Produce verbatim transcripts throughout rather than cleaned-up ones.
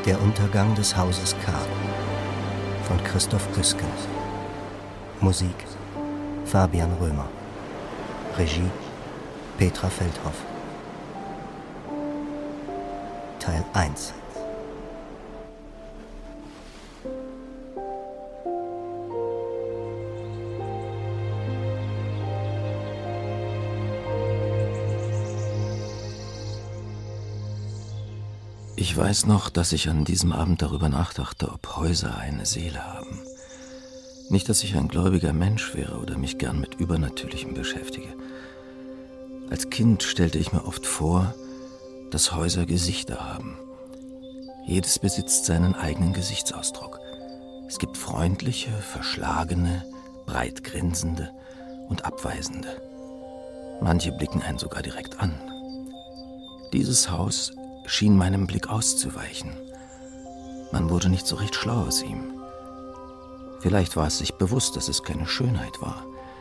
Der Untergang des Hauses K. von Christoph Güsken. Musik Fabian Römer. Regie Petra Feldhoff. Teil eins. Ich weiß noch, dass ich an diesem Abend darüber nachdachte, ob Häuser eine Seele haben. Nicht, dass ich ein gläubiger Mensch wäre oder mich gern mit Übernatürlichem beschäftige. Als Kind stellte ich mir oft vor, dass Häuser Gesichter haben. Jedes besitzt seinen eigenen Gesichtsausdruck. Es gibt freundliche, verschlagene, breit grinsende und abweisende. Manche blicken einen sogar direkt an. Dieses Haus schien meinem Blick auszuweichen. Man wurde nicht so recht schlau aus ihm. Vielleicht war es sich bewusst, dass es keine Schönheit war.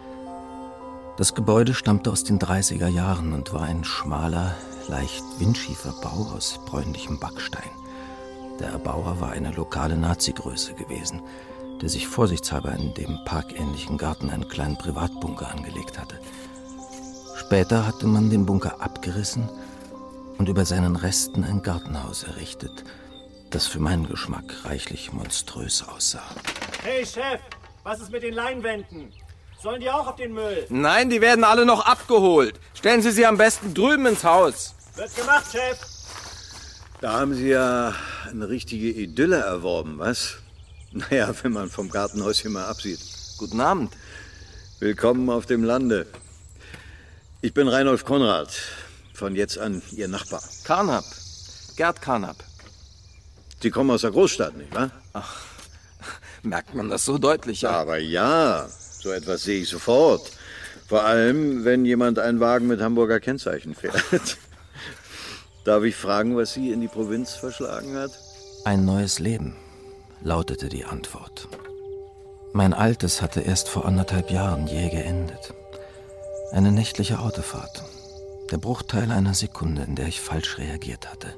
Das Gebäude stammte aus den dreißiger Jahren und war ein schmaler, leicht windschiefer Bau aus bräunlichem Backstein. Der Erbauer war eine lokale Nazi-Größe gewesen, der sich vorsichtshalber in dem parkähnlichen Garten einen kleinen Privatbunker angelegt hatte. Später hatte man den Bunker abgerissen und über seinen Resten ein Gartenhaus errichtet, das für meinen Geschmack reichlich monströs aussah. Hey Chef, was ist mit den Leinwänden? Sollen die auch auf den Müll? Nein, die werden alle noch abgeholt. Stellen Sie sie am besten drüben ins Haus. Wird gemacht, Chef. Da haben Sie ja eine richtige Idylle erworben, was? Naja, wenn man vom Gartenhäuschen mal absieht. Guten Abend. Willkommen auf dem Lande. Ich bin Reinhold Konrad. Von jetzt an Ihr Nachbar. Carnap. Gerd Carnap. Sie kommen aus der Großstadt, nicht wahr? Ach, merkt man das so deutlich? Ja? Aber ja, so etwas sehe ich sofort. Vor allem, wenn jemand einen Wagen mit Hamburger Kennzeichen fährt. Darf ich fragen, was Sie in die Provinz verschlagen hat? Ein neues Leben, lautete die Antwort. Mein altes hatte erst vor anderthalb Jahren jäh geendet. Eine nächtliche Autofahrt. Der Bruchteil einer Sekunde, in der ich falsch reagiert hatte.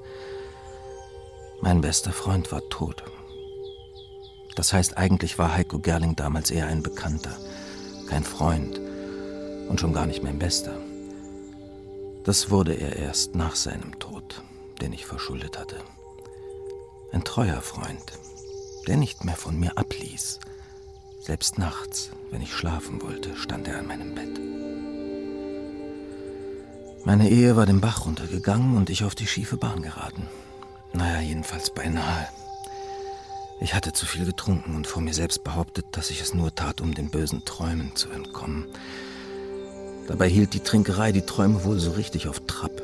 Mein bester Freund war tot. Das heißt, eigentlich war Heiko Gerling damals eher ein Bekannter, kein Freund und schon gar nicht mein Bester. Das wurde er erst nach seinem Tod, den ich verschuldet hatte. Ein treuer Freund, der nicht mehr von mir abließ. Selbst nachts, wenn ich schlafen wollte, stand er an meinem Bett. Meine Ehe war den Bach runtergegangen und ich auf die schiefe Bahn geraten. Naja, jedenfalls beinahe. Ich hatte zu viel getrunken und vor mir selbst behauptet, dass ich es nur tat, um den bösen Träumen zu entkommen. Dabei hielt die Trinkerei die Träume wohl so richtig auf Trab.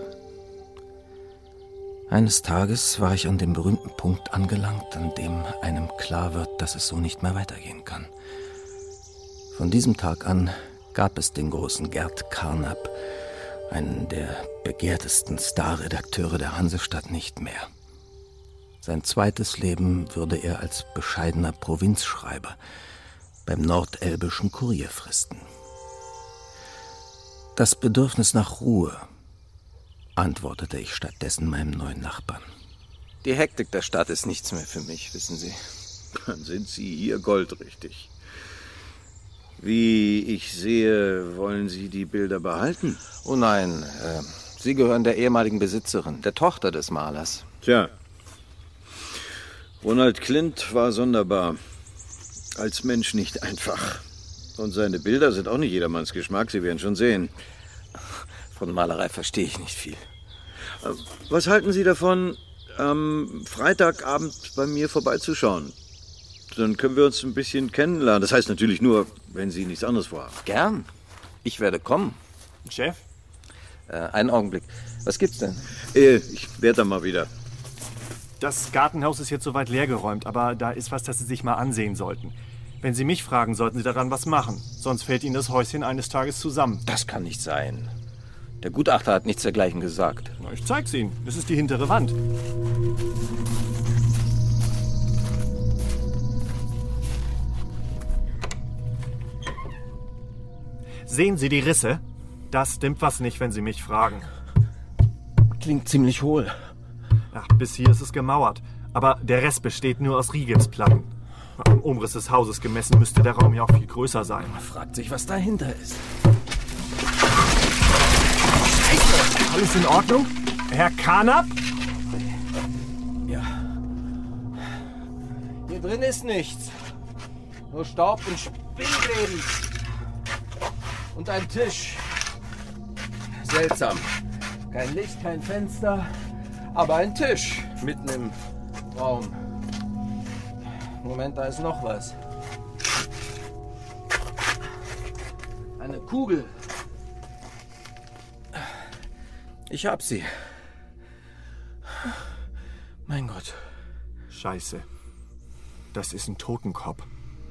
Eines Tages war ich an dem berühmten Punkt angelangt, an dem einem klar wird, dass es so nicht mehr weitergehen kann. Von diesem Tag an gab es den großen Gerd Carnap, einen der begehrtesten Starredakteure der Hansestadt, nicht mehr. Sein zweites Leben würde er als bescheidener Provinzschreiber beim Nordelbischen Kurier fristen. Das Bedürfnis nach Ruhe, antwortete ich stattdessen meinem neuen Nachbarn. Die Hektik der Stadt ist nichts mehr für mich, wissen Sie. Dann sind Sie hier goldrichtig. Wie ich sehe, wollen Sie die Bilder behalten? Oh nein, äh, sie gehören der ehemaligen Besitzerin, der Tochter des Malers. Tja, Ronald Klint war sonderbar. Als Mensch nicht einfach. Und seine Bilder sind auch nicht jedermanns Geschmack, Sie werden schon sehen. Von Malerei verstehe ich nicht viel. Was halten Sie davon, am Freitagabend bei mir vorbeizuschauen? Dann können wir uns ein bisschen kennenlernen. Das heißt natürlich nur, wenn Sie nichts anderes vorhaben. Gern. Ich werde kommen. Chef? Äh, einen Augenblick. Was gibt's denn? Äh, ich werde dann mal wieder. Das Gartenhaus ist jetzt soweit leergeräumt, aber da ist was, das Sie sich mal ansehen sollten. Wenn Sie mich fragen, sollten Sie daran was machen. Sonst fällt Ihnen das Häuschen eines Tages zusammen. Das kann nicht sein. Der Gutachter hat nichts dergleichen gesagt. Na, ich zeig's Ihnen. Das ist die hintere Wand. Sehen Sie die Risse? Das stimmt was nicht, wenn Sie mich fragen. Klingt ziemlich hohl. Ach, bis hier ist es gemauert. Aber der Rest besteht nur aus Rigipsplatten. Am Umriss des Hauses gemessen müsste der Raum ja auch viel größer sein. Man fragt sich, was dahinter ist. Scheiße! Alles in Ordnung? Herr Carnap? Ja. Hier drin ist nichts. Nur Staub und Spinnweben. Und ein Tisch. Seltsam. Kein Licht, kein Fenster, aber ein Tisch mitten im Raum. Moment, da ist noch was. Eine Kugel. Ich hab sie. Mein Gott. Scheiße. Das ist ein Totenkopf.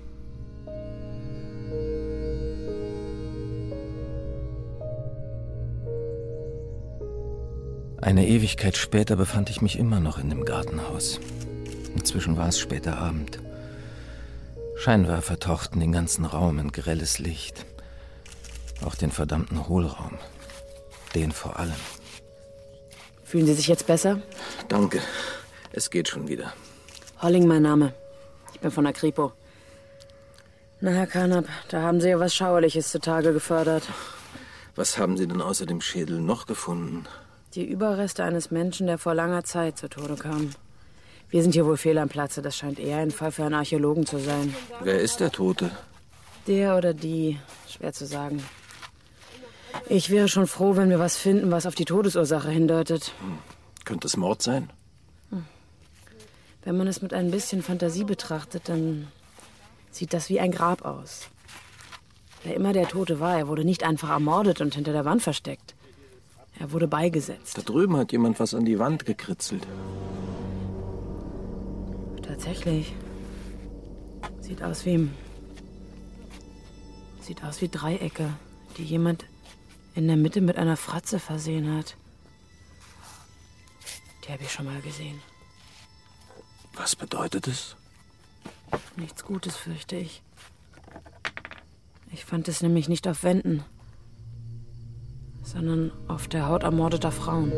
Eine Ewigkeit später befand ich mich immer noch in dem Gartenhaus. Inzwischen war es später Abend. Scheinwerfer tauchten den ganzen Raum in grelles Licht. Auch den verdammten Hohlraum. Den vor allem. Fühlen Sie sich jetzt besser? Danke. Es geht schon wieder. Holling, mein Name. Ich bin von der Kripo. Na, Herr Carnap, da haben Sie ja was Schauerliches zutage gefördert. Was haben Sie denn außer dem Schädel noch gefunden? Die Überreste eines Menschen, der vor langer Zeit zu Tode kam. Wir sind hier wohl fehl am Platze. Das scheint eher ein Fall für einen Archäologen zu sein. Wer ist der Tote? Der oder die. Schwer zu sagen. Ich wäre schon froh, wenn wir was finden, was auf die Todesursache hindeutet. Hm. Könnte es Mord sein? Hm. Wenn man es mit ein bisschen Fantasie betrachtet, dann sieht das wie ein Grab aus. Wer immer der Tote war, er wurde nicht einfach ermordet und hinter der Wand versteckt. Er wurde beigesetzt. Da drüben hat jemand was an die Wand gekritzelt. Tatsächlich. Sieht aus wie... Sieht aus wie Dreiecke, die jemand in der Mitte mit einer Fratze versehen hat. Die habe ich schon mal gesehen. Was bedeutet es? Nichts Gutes, fürchte ich. Ich fand es nämlich nicht auf Wänden, sondern auf der Haut ermordeter Frauen.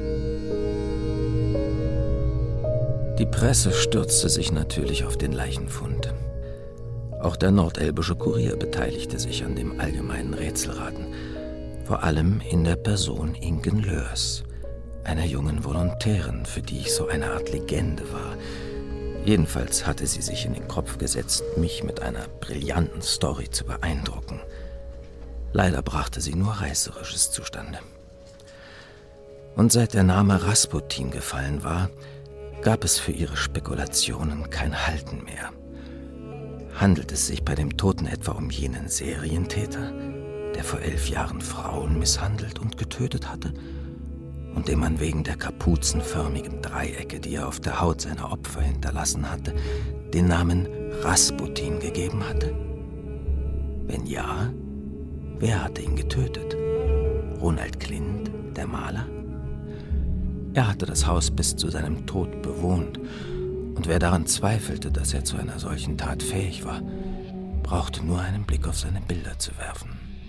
Die Presse stürzte sich natürlich auf den Leichenfund. Auch der nordelbische Kurier beteiligte sich an dem allgemeinen Rätselraten. Vor allem in der Person Inken Lörs, einer jungen Volontärin, für die ich so eine Art Legende war. Jedenfalls hatte sie sich in den Kopf gesetzt, mich mit einer brillanten Story zu beeindrucken. Leider brachte sie nur Reißerisches zustande. Und seit der Name Rasputin gefallen war, gab es für ihre Spekulationen kein Halten mehr. Handelt es sich bei dem Toten etwa um jenen Serientäter, der vor elf Jahren Frauen misshandelt und getötet hatte und dem man wegen der kapuzenförmigen Dreiecke, die er auf der Haut seiner Opfer hinterlassen hatte, den Namen Rasputin gegeben hatte? Wenn ja, wer hatte ihn getötet? Ronald Klint, der Maler? Er hatte das Haus bis zu seinem Tod bewohnt, und wer daran zweifelte, dass er zu einer solchen Tat fähig war, brauchte nur einen Blick auf seine Bilder zu werfen.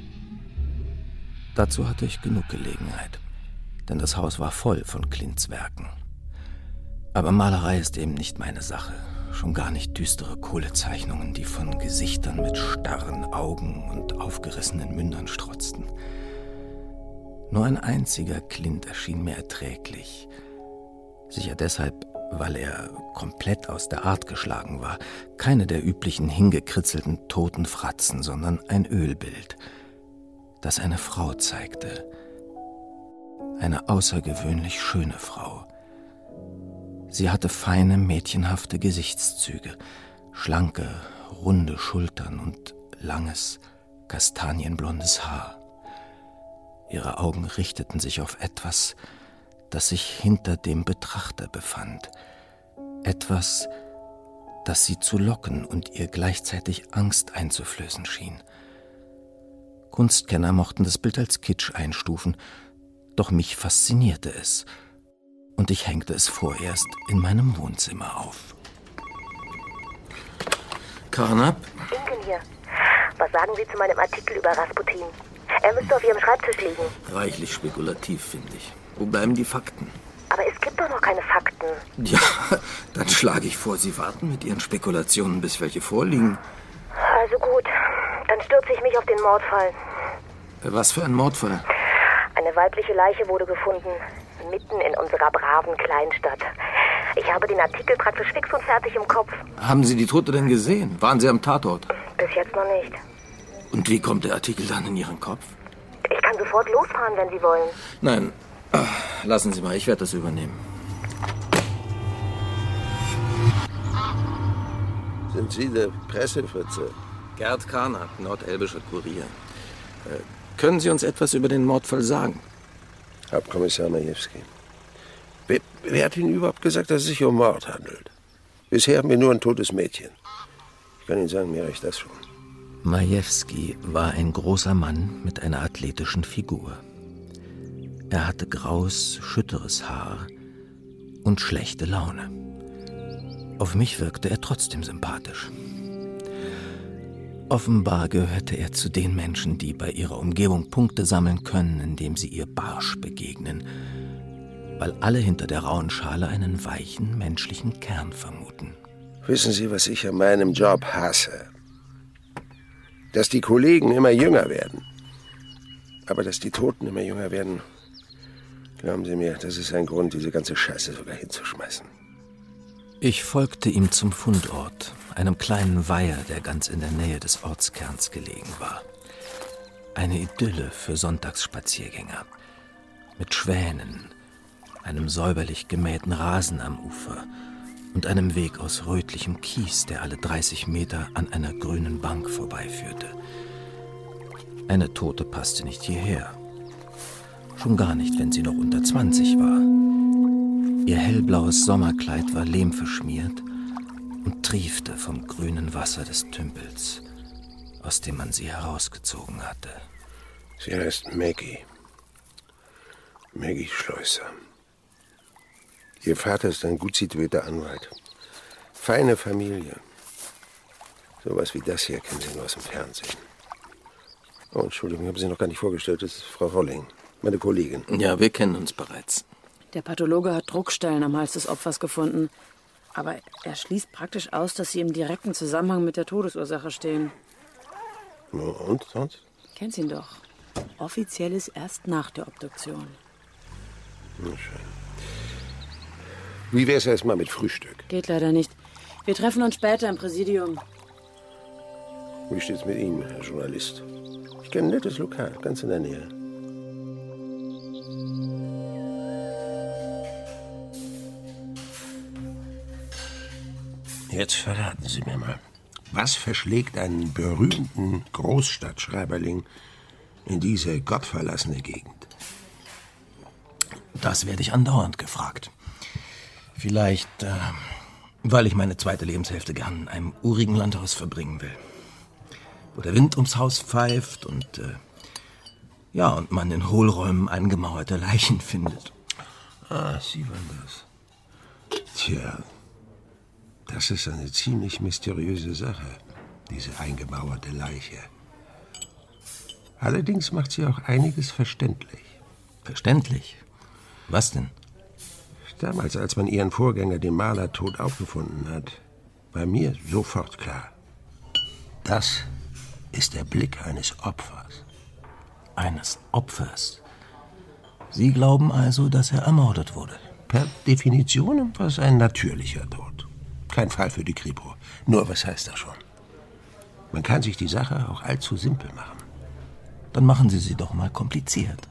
Dazu hatte ich genug Gelegenheit, denn das Haus war voll von Klints Werken. Aber Malerei ist eben nicht meine Sache, schon gar nicht düstere Kohlezeichnungen, die von Gesichtern mit starren Augen und aufgerissenen Mündern strotzten. Nur ein einziger Klint erschien mir erträglich. Sicher deshalb, weil er komplett aus der Art geschlagen war. Keine der üblichen hingekritzelten toten Fratzen, sondern ein Ölbild, das eine Frau zeigte. Eine außergewöhnlich schöne Frau. Sie hatte feine, mädchenhafte Gesichtszüge, schlanke, runde Schultern und langes, kastanienblondes Haar. Ihre Augen richteten sich auf etwas, das sich hinter dem Betrachter befand. Etwas, das sie zu locken und ihr gleichzeitig Angst einzuflößen schien. Kunstkenner mochten das Bild als Kitsch einstufen, doch mich faszinierte es. Und ich hängte es vorerst in meinem Wohnzimmer auf. Carnap? Inken hier. Was sagen Sie zu meinem Artikel über Rasputin? Er müsste auf Ihrem Schreibtisch liegen. Reichlich spekulativ, finde ich. Wo bleiben die Fakten? Aber es gibt doch noch keine Fakten. Ja, dann schlage ich vor, Sie warten mit Ihren Spekulationen, bis welche vorliegen. Also gut, dann stürze ich mich auf den Mordfall. Was für ein Mordfall? Eine weibliche Leiche wurde gefunden, mitten in unserer braven Kleinstadt. Ich habe den Artikel praktisch fix und fertig im Kopf. Haben Sie die Tote denn gesehen? Waren Sie am Tatort? Bis jetzt noch nicht. Und wie kommt der Artikel dann in Ihren Kopf? Ich kann sofort losfahren, wenn Sie wollen. Nein, lassen Sie mal, ich werde das übernehmen. Sind Sie der Pressefritze? Gerd Karnath, Nordelbischer Kurier. Äh, können Sie uns etwas über den Mordfall sagen? Hauptkommissar Majewski. Wer, wer hat Ihnen überhaupt gesagt, dass es sich um Mord handelt? Bisher haben wir nur ein totes Mädchen. Ich kann Ihnen sagen, mir reicht das schon. Majewski war ein großer Mann mit einer athletischen Figur. Er hatte graues, schütteres Haar und schlechte Laune. Auf mich wirkte er trotzdem sympathisch. Offenbar gehörte er zu den Menschen, die bei ihrer Umgebung Punkte sammeln können, indem sie ihr barsch begegnen, weil alle hinter der rauen Schale einen weichen, menschlichen Kern vermuten. Wissen Sie, was ich an meinem Job hasse? Dass die Kollegen immer jünger werden. Aber dass die Toten immer jünger werden, glauben Sie mir, das ist ein Grund, diese ganze Scheiße sogar hinzuschmeißen. Ich folgte ihm zum Fundort, einem kleinen Weiher, der ganz in der Nähe des Ortskerns gelegen war. Eine Idylle für Sonntagsspaziergänger. Mit Schwänen, einem säuberlich gemähten Rasen am Ufer und einem Weg aus rötlichem Kies, der alle dreißig Meter an einer grünen Bank vorbeiführte. Eine Tote passte nicht hierher. Schon gar nicht, wenn sie noch unter zwanzig war. Ihr hellblaues Sommerkleid war lehmverschmiert und triefte vom grünen Wasser des Tümpels, aus dem man sie herausgezogen hatte. Sie heißt Maggie. Maggie Schleuser. Ihr Vater ist ein gut situierter Anwalt. Feine Familie. Sowas wie das hier kennen Sie nur aus dem Fernsehen. Oh, Entschuldigung, ich habe Sie noch gar nicht vorgestellt. Das ist Frau Rolling, meine Kollegin. Ja, wir kennen uns bereits. Der Pathologe hat Druckstellen am Hals des Opfers gefunden. Aber er schließt praktisch aus, dass sie im direkten Zusammenhang mit der Todesursache stehen. Und sonst? Kennst ihn doch. Offiziell ist erst nach der Obduktion. Na schön. Wie wär's erst mal mit Frühstück? Geht leider nicht. Wir treffen uns später im Präsidium. Wie steht's mit Ihnen, Herr Journalist? Ich kenne ein nettes Lokal, ganz in der Nähe. Jetzt verraten Sie mir mal, was verschlägt einen berühmten Großstadtschreiberling in diese gottverlassene Gegend? Das werde ich andauernd gefragt. Vielleicht, äh, weil ich meine zweite Lebenshälfte gern in einem urigen Landhaus verbringen will. Wo der Wind ums Haus pfeift und, äh, ja, und man in Hohlräumen eingemauerte Leichen findet. Ah, Sie waren das. Tja, das ist eine ziemlich mysteriöse Sache, diese eingemauerte Leiche. Allerdings macht sie auch einiges verständlich. Verständlich? Was denn? Damals, als man ihren Vorgänger, den Maler, tot aufgefunden hat, war mir sofort klar. Das ist der Blick eines Opfers. Eines Opfers? Sie glauben also, dass er ermordet wurde? Per Definition war es ein natürlicher Tod. Kein Fall für die Kripo. Nur, was heißt das schon? Man kann sich die Sache auch allzu simpel machen. Dann machen Sie sie doch mal kompliziert.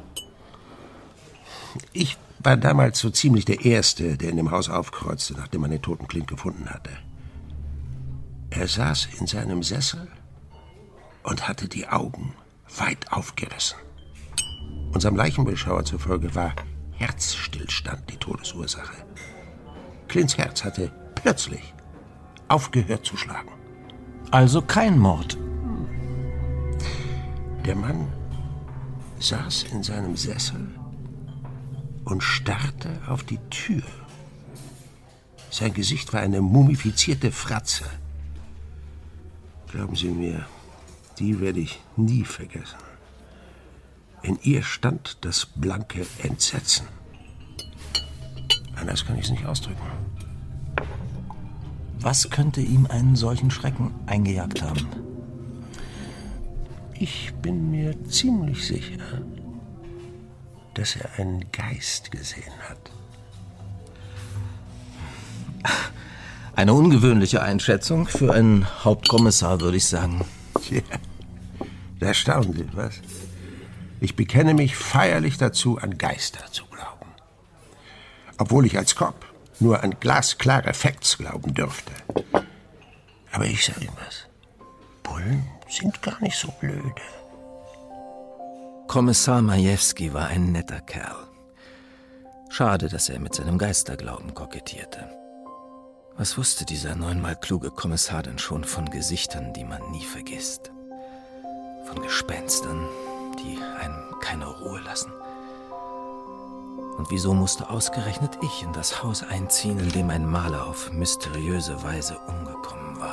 Ich war damals so ziemlich der Erste, der in dem Haus aufkreuzte, nachdem man den toten Clint gefunden hatte. Er saß in seinem Sessel und hatte die Augen weit aufgerissen. Unserem Leichenbeschauer zufolge war Herzstillstand die Todesursache. Clints Herz hatte plötzlich aufgehört zu schlagen. Also kein Mord. Der Mann saß in seinem Sessel und starrte auf die Tür. Sein Gesicht war eine mumifizierte Fratze. Glauben Sie mir, die werde ich nie vergessen. In ihr stand das blanke Entsetzen. Anders kann ich es nicht ausdrücken. Was könnte ihm einen solchen Schrecken eingejagt haben? Ich bin mir ziemlich sicher, dass er einen Geist gesehen hat. Eine ungewöhnliche Einschätzung für einen Hauptkommissar, würde ich sagen. Tja, erstaunlich, was? Ich bekenne mich feierlich dazu, an Geister zu glauben. Obwohl ich als Cop nur an glasklare Facts glauben dürfte. Aber ich sage Ihnen was. Bullen sind gar nicht so blöde. Kommissar Majewski war ein netter Kerl. Schade, dass er mit seinem Geisterglauben kokettierte. Was wusste dieser neunmal kluge Kommissar denn schon von Gesichtern, die man nie vergisst? Von Gespenstern, die einem keine Ruhe lassen? Und wieso musste ausgerechnet ich in das Haus einziehen, in dem ein Maler auf mysteriöse Weise umgekommen war?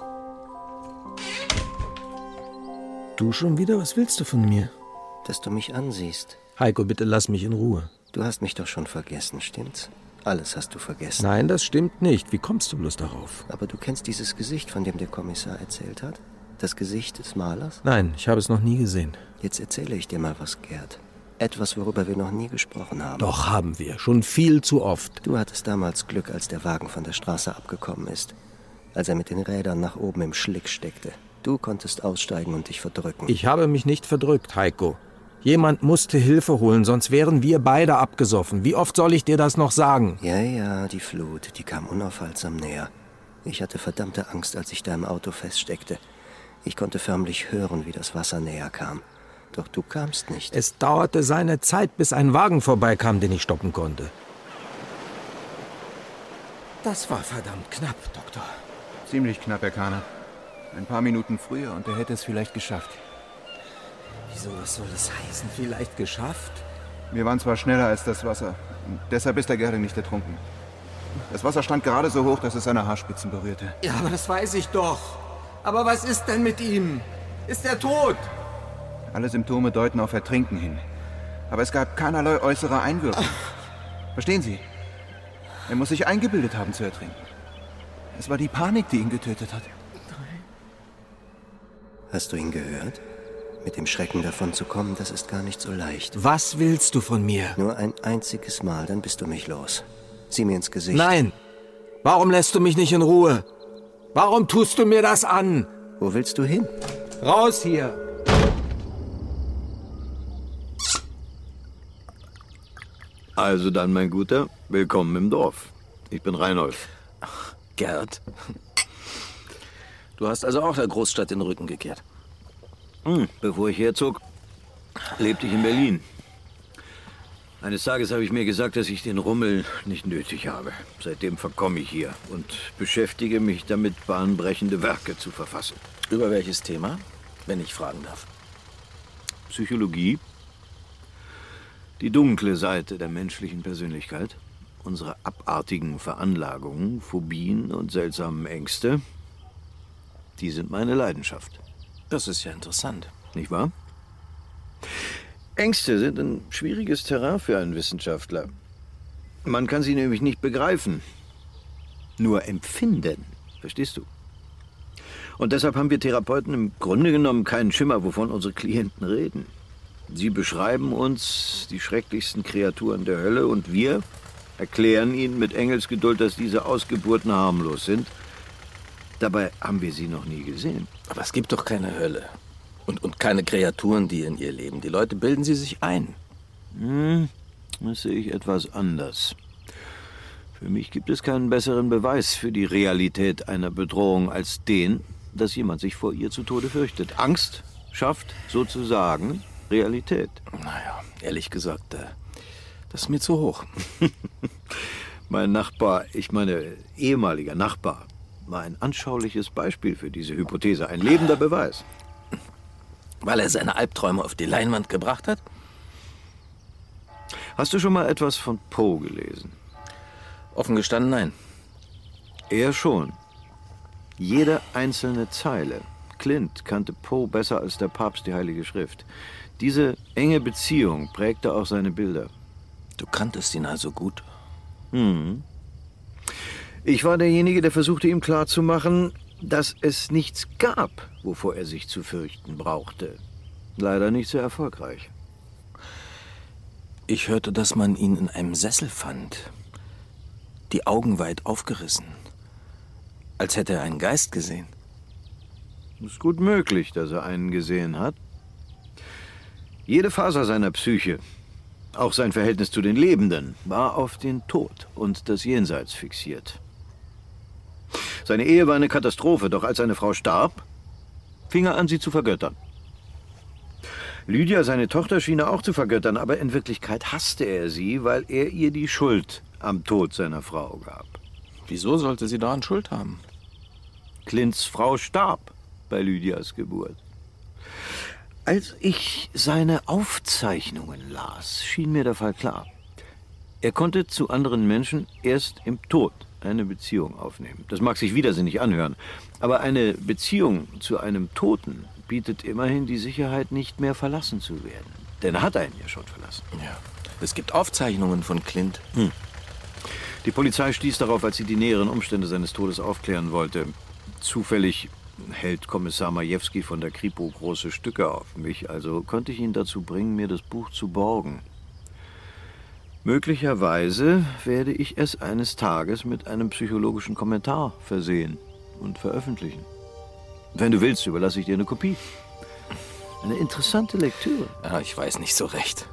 Du schon wieder? Was willst du von mir? Dass du mich ansiehst. Heiko, bitte lass mich in Ruhe. Du hast mich doch schon vergessen, stimmt's? Alles hast du vergessen. Nein, das stimmt nicht. Wie kommst du bloß darauf? Aber du kennst dieses Gesicht, von dem der Kommissar erzählt hat? Das Gesicht des Malers? Nein, ich habe es noch nie gesehen. Jetzt erzähle ich dir mal was, Gerd. Etwas, worüber wir noch nie gesprochen haben. Doch, haben wir. Schon viel zu oft. Du hattest damals Glück, als der Wagen von der Straße abgekommen ist. Als er mit den Rädern nach oben im Schlick steckte. Du konntest aussteigen und dich verdrücken. Ich habe mich nicht verdrückt, Heiko. Jemand musste Hilfe holen, sonst wären wir beide abgesoffen. Wie oft soll ich dir das noch sagen? Ja, ja, die Flut, die kam unaufhaltsam näher. Ich hatte verdammte Angst, als ich da im Auto feststeckte. Ich konnte förmlich hören, wie das Wasser näher kam. Doch du kamst nicht. Es dauerte seine Zeit, bis ein Wagen vorbeikam, den ich stoppen konnte. Das war verdammt knapp, Doktor. Ziemlich knapp, Herr Kahner. Ein paar Minuten früher und er hätte es vielleicht geschafft. Wieso, was soll das heißen? Vielleicht geschafft? Wir waren zwar schneller als das Wasser. Und deshalb ist der Gerde nicht ertrunken. Das Wasser stand gerade so hoch, dass es seine Haarspitzen berührte. Ja, aber das weiß ich doch. Aber was ist denn mit ihm? Ist er tot? Alle Symptome deuten auf Ertrinken hin. Aber es gab keinerlei äußere Einwirkung. Verstehen Sie? Er muss sich eingebildet haben zu ertrinken. Es war die Panik, die ihn getötet hat. Hast du ihn gehört? Mit dem Schrecken davon zu kommen, das ist gar nicht so leicht. Was willst du von mir? Nur ein einziges Mal, dann bist du mich los. Sieh mir ins Gesicht. Nein! Warum lässt du mich nicht in Ruhe? Warum tust du mir das an? Wo willst du hin? Raus hier! Also dann, mein Guter, willkommen im Dorf. Ich bin Reinhold. Ach, Gerd. Du hast also auch der Großstadt den Rücken gekehrt. Hm, bevor ich herzog, lebte ich in Berlin. Eines Tages habe ich mir gesagt, dass ich den Rummel nicht nötig habe. Seitdem verkomme ich hier und beschäftige mich damit, bahnbrechende Werke zu verfassen. Über welches Thema, wenn ich fragen darf? Psychologie. Die dunkle Seite der menschlichen Persönlichkeit. Unsere abartigen Veranlagungen, Phobien und seltsamen Ängste. Die sind meine Leidenschaft. Das ist ja interessant. Nicht wahr? Ängste sind ein schwieriges Terrain für einen Wissenschaftler. Man kann sie nämlich nicht begreifen, nur empfinden. Verstehst du? Und deshalb haben wir Therapeuten im Grunde genommen keinen Schimmer, wovon unsere Klienten reden. Sie beschreiben uns die schrecklichsten Kreaturen der Hölle und wir erklären ihnen mit Engelsgeduld, dass diese Ausgeburten harmlos sind. Dabei haben wir sie noch nie gesehen. Aber es gibt doch keine Hölle. Und, und keine Kreaturen, die in ihr leben. Die Leute bilden sie sich ein. Hm, das sehe ich etwas anders. Für mich gibt es keinen besseren Beweis für die Realität einer Bedrohung als den, dass jemand sich vor ihr zu Tode fürchtet. Angst schafft sozusagen Realität. Naja, ehrlich gesagt, das ist mir zu hoch. Mein Nachbar, ich meine ehemaliger Nachbar, war ein anschauliches Beispiel für diese Hypothese. Ein lebender Beweis. Weil er seine Albträume auf die Leinwand gebracht hat? Hast du schon mal etwas von Poe gelesen? Offen gestanden, nein. Er schon. Jede einzelne Zeile. Clint kannte Poe besser als der Papst die Heilige Schrift. Diese enge Beziehung prägte auch seine Bilder. Du kanntest ihn also gut? Hm. Ich war derjenige, der versuchte, ihm klarzumachen, dass es nichts gab, wovor er sich zu fürchten brauchte. Leider nicht sehr erfolgreich. Ich hörte, dass man ihn in einem Sessel fand. Die Augen weit aufgerissen. Als hätte er einen Geist gesehen. Ist gut möglich, dass er einen gesehen hat. Jede Faser seiner Psyche, auch sein Verhältnis zu den Lebenden, war auf den Tod und das Jenseits fixiert. Seine Ehe war eine Katastrophe, doch als seine Frau starb, fing er an, sie zu vergöttern. Lydia, seine Tochter, schien er auch zu vergöttern, aber in Wirklichkeit hasste er sie, weil er ihr die Schuld am Tod seiner Frau gab. Wieso sollte sie daran Schuld haben? Clints Frau starb bei Lydias Geburt. Als ich seine Aufzeichnungen las, schien mir der Fall klar. Er konnte zu anderen Menschen erst im Tod eine Beziehung aufnehmen. Das mag sich widersinnig anhören, aber eine Beziehung zu einem Toten bietet immerhin die Sicherheit, nicht mehr verlassen zu werden. Denn er hat einen ja schon verlassen. Ja. Es gibt Aufzeichnungen von Clint. Hm. Die Polizei stieß darauf, als sie die näheren Umstände seines Todes aufklären wollte. Zufällig hält Kommissar Majewski von der Kripo große Stücke auf mich, also konnte ich ihn dazu bringen, mir das Buch zu borgen. Möglicherweise werde ich es eines Tages mit einem psychologischen Kommentar versehen und veröffentlichen. Wenn du willst, überlasse ich dir eine Kopie. Eine interessante Lektüre. Ja, ich weiß nicht so recht.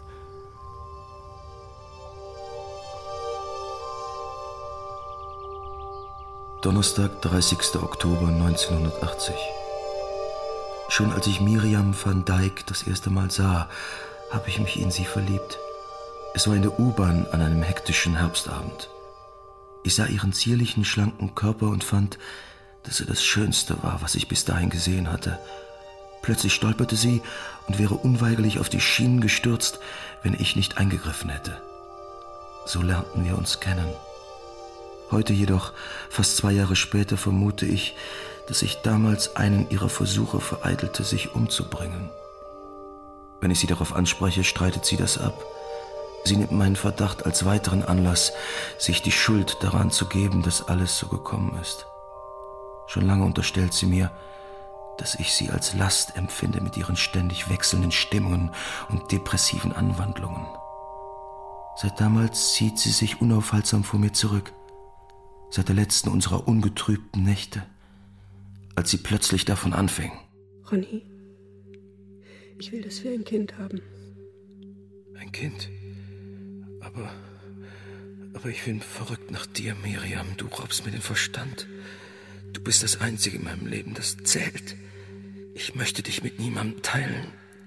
Donnerstag, dreißigster Oktober neunzehnhundertachtzig. Schon als ich Miriam van Dijk das erste Mal sah, habe ich mich in sie verliebt. Es war in der U-Bahn an einem hektischen Herbstabend. Ich sah ihren zierlichen, schlanken Körper und fand, dass er das Schönste war, was ich bis dahin gesehen hatte. Plötzlich stolperte sie und wäre unweigerlich auf die Schienen gestürzt, wenn ich nicht eingegriffen hätte. So lernten wir uns kennen. Heute jedoch, fast zwei Jahre später, vermute ich, dass ich damals einen ihrer Versuche vereitelte, sich umzubringen. Wenn ich sie darauf anspreche, streitet sie das ab. Sie nimmt meinen Verdacht als weiteren Anlass, sich die Schuld daran zu geben, dass alles so gekommen ist. Schon lange unterstellt sie mir, dass ich sie als Last empfinde mit ihren ständig wechselnden Stimmungen und depressiven Anwandlungen. Seit damals zieht sie sich unaufhaltsam vor mir zurück. Seit der letzten unserer ungetrübten Nächte, als sie plötzlich davon anfing. Ronny, ich will, dass wir ein Kind haben. Ein Kind? Aber, aber ich bin verrückt nach dir, Miriam. Du raubst mir den Verstand. Du bist das Einzige in meinem Leben, das zählt. Ich möchte dich mit niemandem teilen.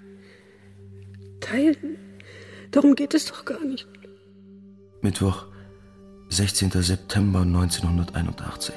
Teilen? Darum geht es doch gar nicht. Mittwoch, sechzehnter September neunzehnhunderteinundachtzig.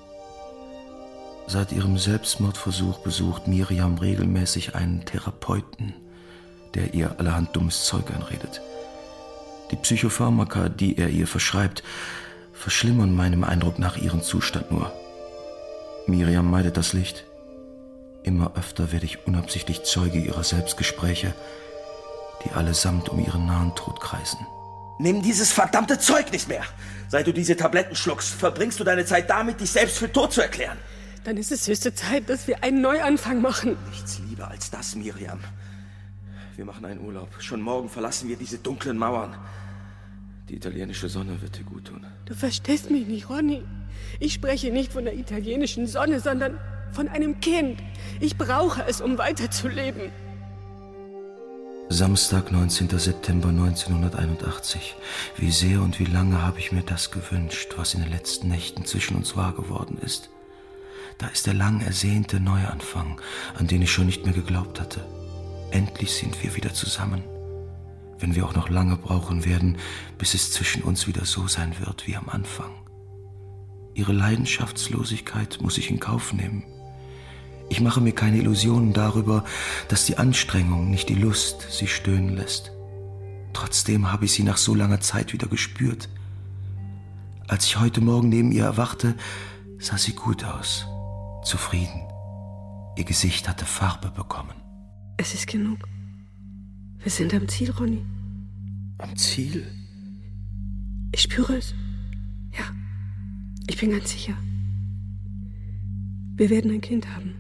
Seit ihrem Selbstmordversuch besucht Miriam regelmäßig einen Therapeuten, der ihr allerhand dummes Zeug einredet. Die Psychopharmaka, die er ihr verschreibt, verschlimmern meinem Eindruck nach ihren Zustand nur. Miriam meidet das Licht. Immer öfter werde ich unabsichtlich Zeuge ihrer Selbstgespräche, die allesamt um ihren nahen Tod kreisen. Nimm dieses verdammte Zeug nicht mehr! Seit du diese Tabletten schluckst, verbringst du deine Zeit damit, dich selbst für tot zu erklären. Dann ist es höchste Zeit, dass wir einen Neuanfang machen. Nichts lieber als das, Miriam. Wir machen einen Urlaub. Schon morgen verlassen wir diese dunklen Mauern. Die italienische Sonne wird dir gut tun. Du verstehst mich nicht, Ronny. Ich spreche nicht von der italienischen Sonne, sondern von einem Kind. Ich brauche es, um weiterzuleben. Samstag, neunzehnter September neunzehnhunderteinundachtzig. Wie sehr und wie lange habe ich mir das gewünscht, was in den letzten Nächten zwischen uns wahr geworden ist. Da ist der lang ersehnte Neuanfang, an den ich schon nicht mehr geglaubt hatte. Endlich sind wir wieder zusammen. Wenn wir auch noch lange brauchen werden, bis es zwischen uns wieder so sein wird wie am Anfang. Ihre Leidenschaftslosigkeit muss ich in Kauf nehmen. Ich mache mir keine Illusionen darüber, dass die Anstrengung, nicht die Lust, sie stöhnen lässt. Trotzdem habe ich sie nach so langer Zeit wieder gespürt. Als ich heute Morgen neben ihr erwachte, sah sie gut aus, zufrieden. Ihr Gesicht hatte Farbe bekommen. Es ist genug. Wir sind am Ziel, Ronny. Am Ziel? Ich spüre es. Ja, ich bin ganz sicher. Wir werden ein Kind haben.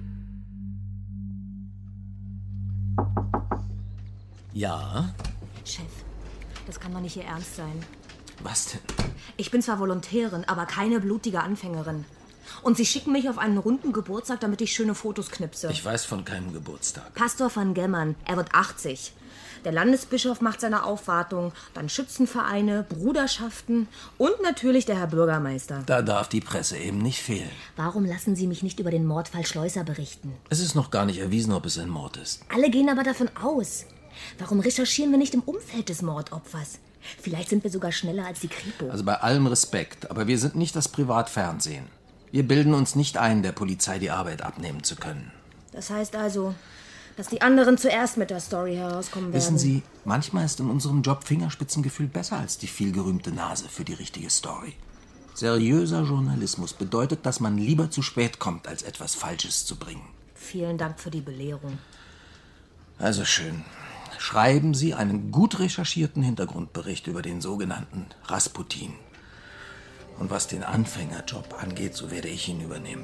Ja? Chef, das kann doch nicht Ihr Ernst sein. Was denn? Ich bin zwar Volontärin, aber keine blutige Anfängerin. Und Sie schicken mich auf einen runden Geburtstag, damit ich schöne Fotos knipse. Ich weiß von keinem Geburtstag. Pastor van Gemmern, er wird achtzig. Der Landesbischof macht seine Aufwartung, dann Schützenvereine, Bruderschaften und natürlich der Herr Bürgermeister. Da darf die Presse eben nicht fehlen. Warum lassen Sie mich nicht über den Mordfall Schleuser berichten? Es ist noch gar nicht erwiesen, ob es ein Mord ist. Alle gehen aber davon aus. Warum recherchieren wir nicht im Umfeld des Mordopfers? Vielleicht sind wir sogar schneller als die Kripo. Also bei allem Respekt, aber wir sind nicht das Privatfernsehen. Wir bilden uns nicht ein, der Polizei die Arbeit abnehmen zu können. Das heißt also, dass die anderen zuerst mit der Story herauskommen werden. Wissen Sie, manchmal ist in unserem Job Fingerspitzengefühl besser als die vielgerühmte Nase für die richtige Story. Seriöser Journalismus bedeutet, dass man lieber zu spät kommt, als etwas Falsches zu bringen. Vielen Dank für die Belehrung. Also schön. Schreiben Sie einen gut recherchierten Hintergrundbericht über den sogenannten Rasputin. Und was den Anfängerjob angeht, so werde ich ihn übernehmen.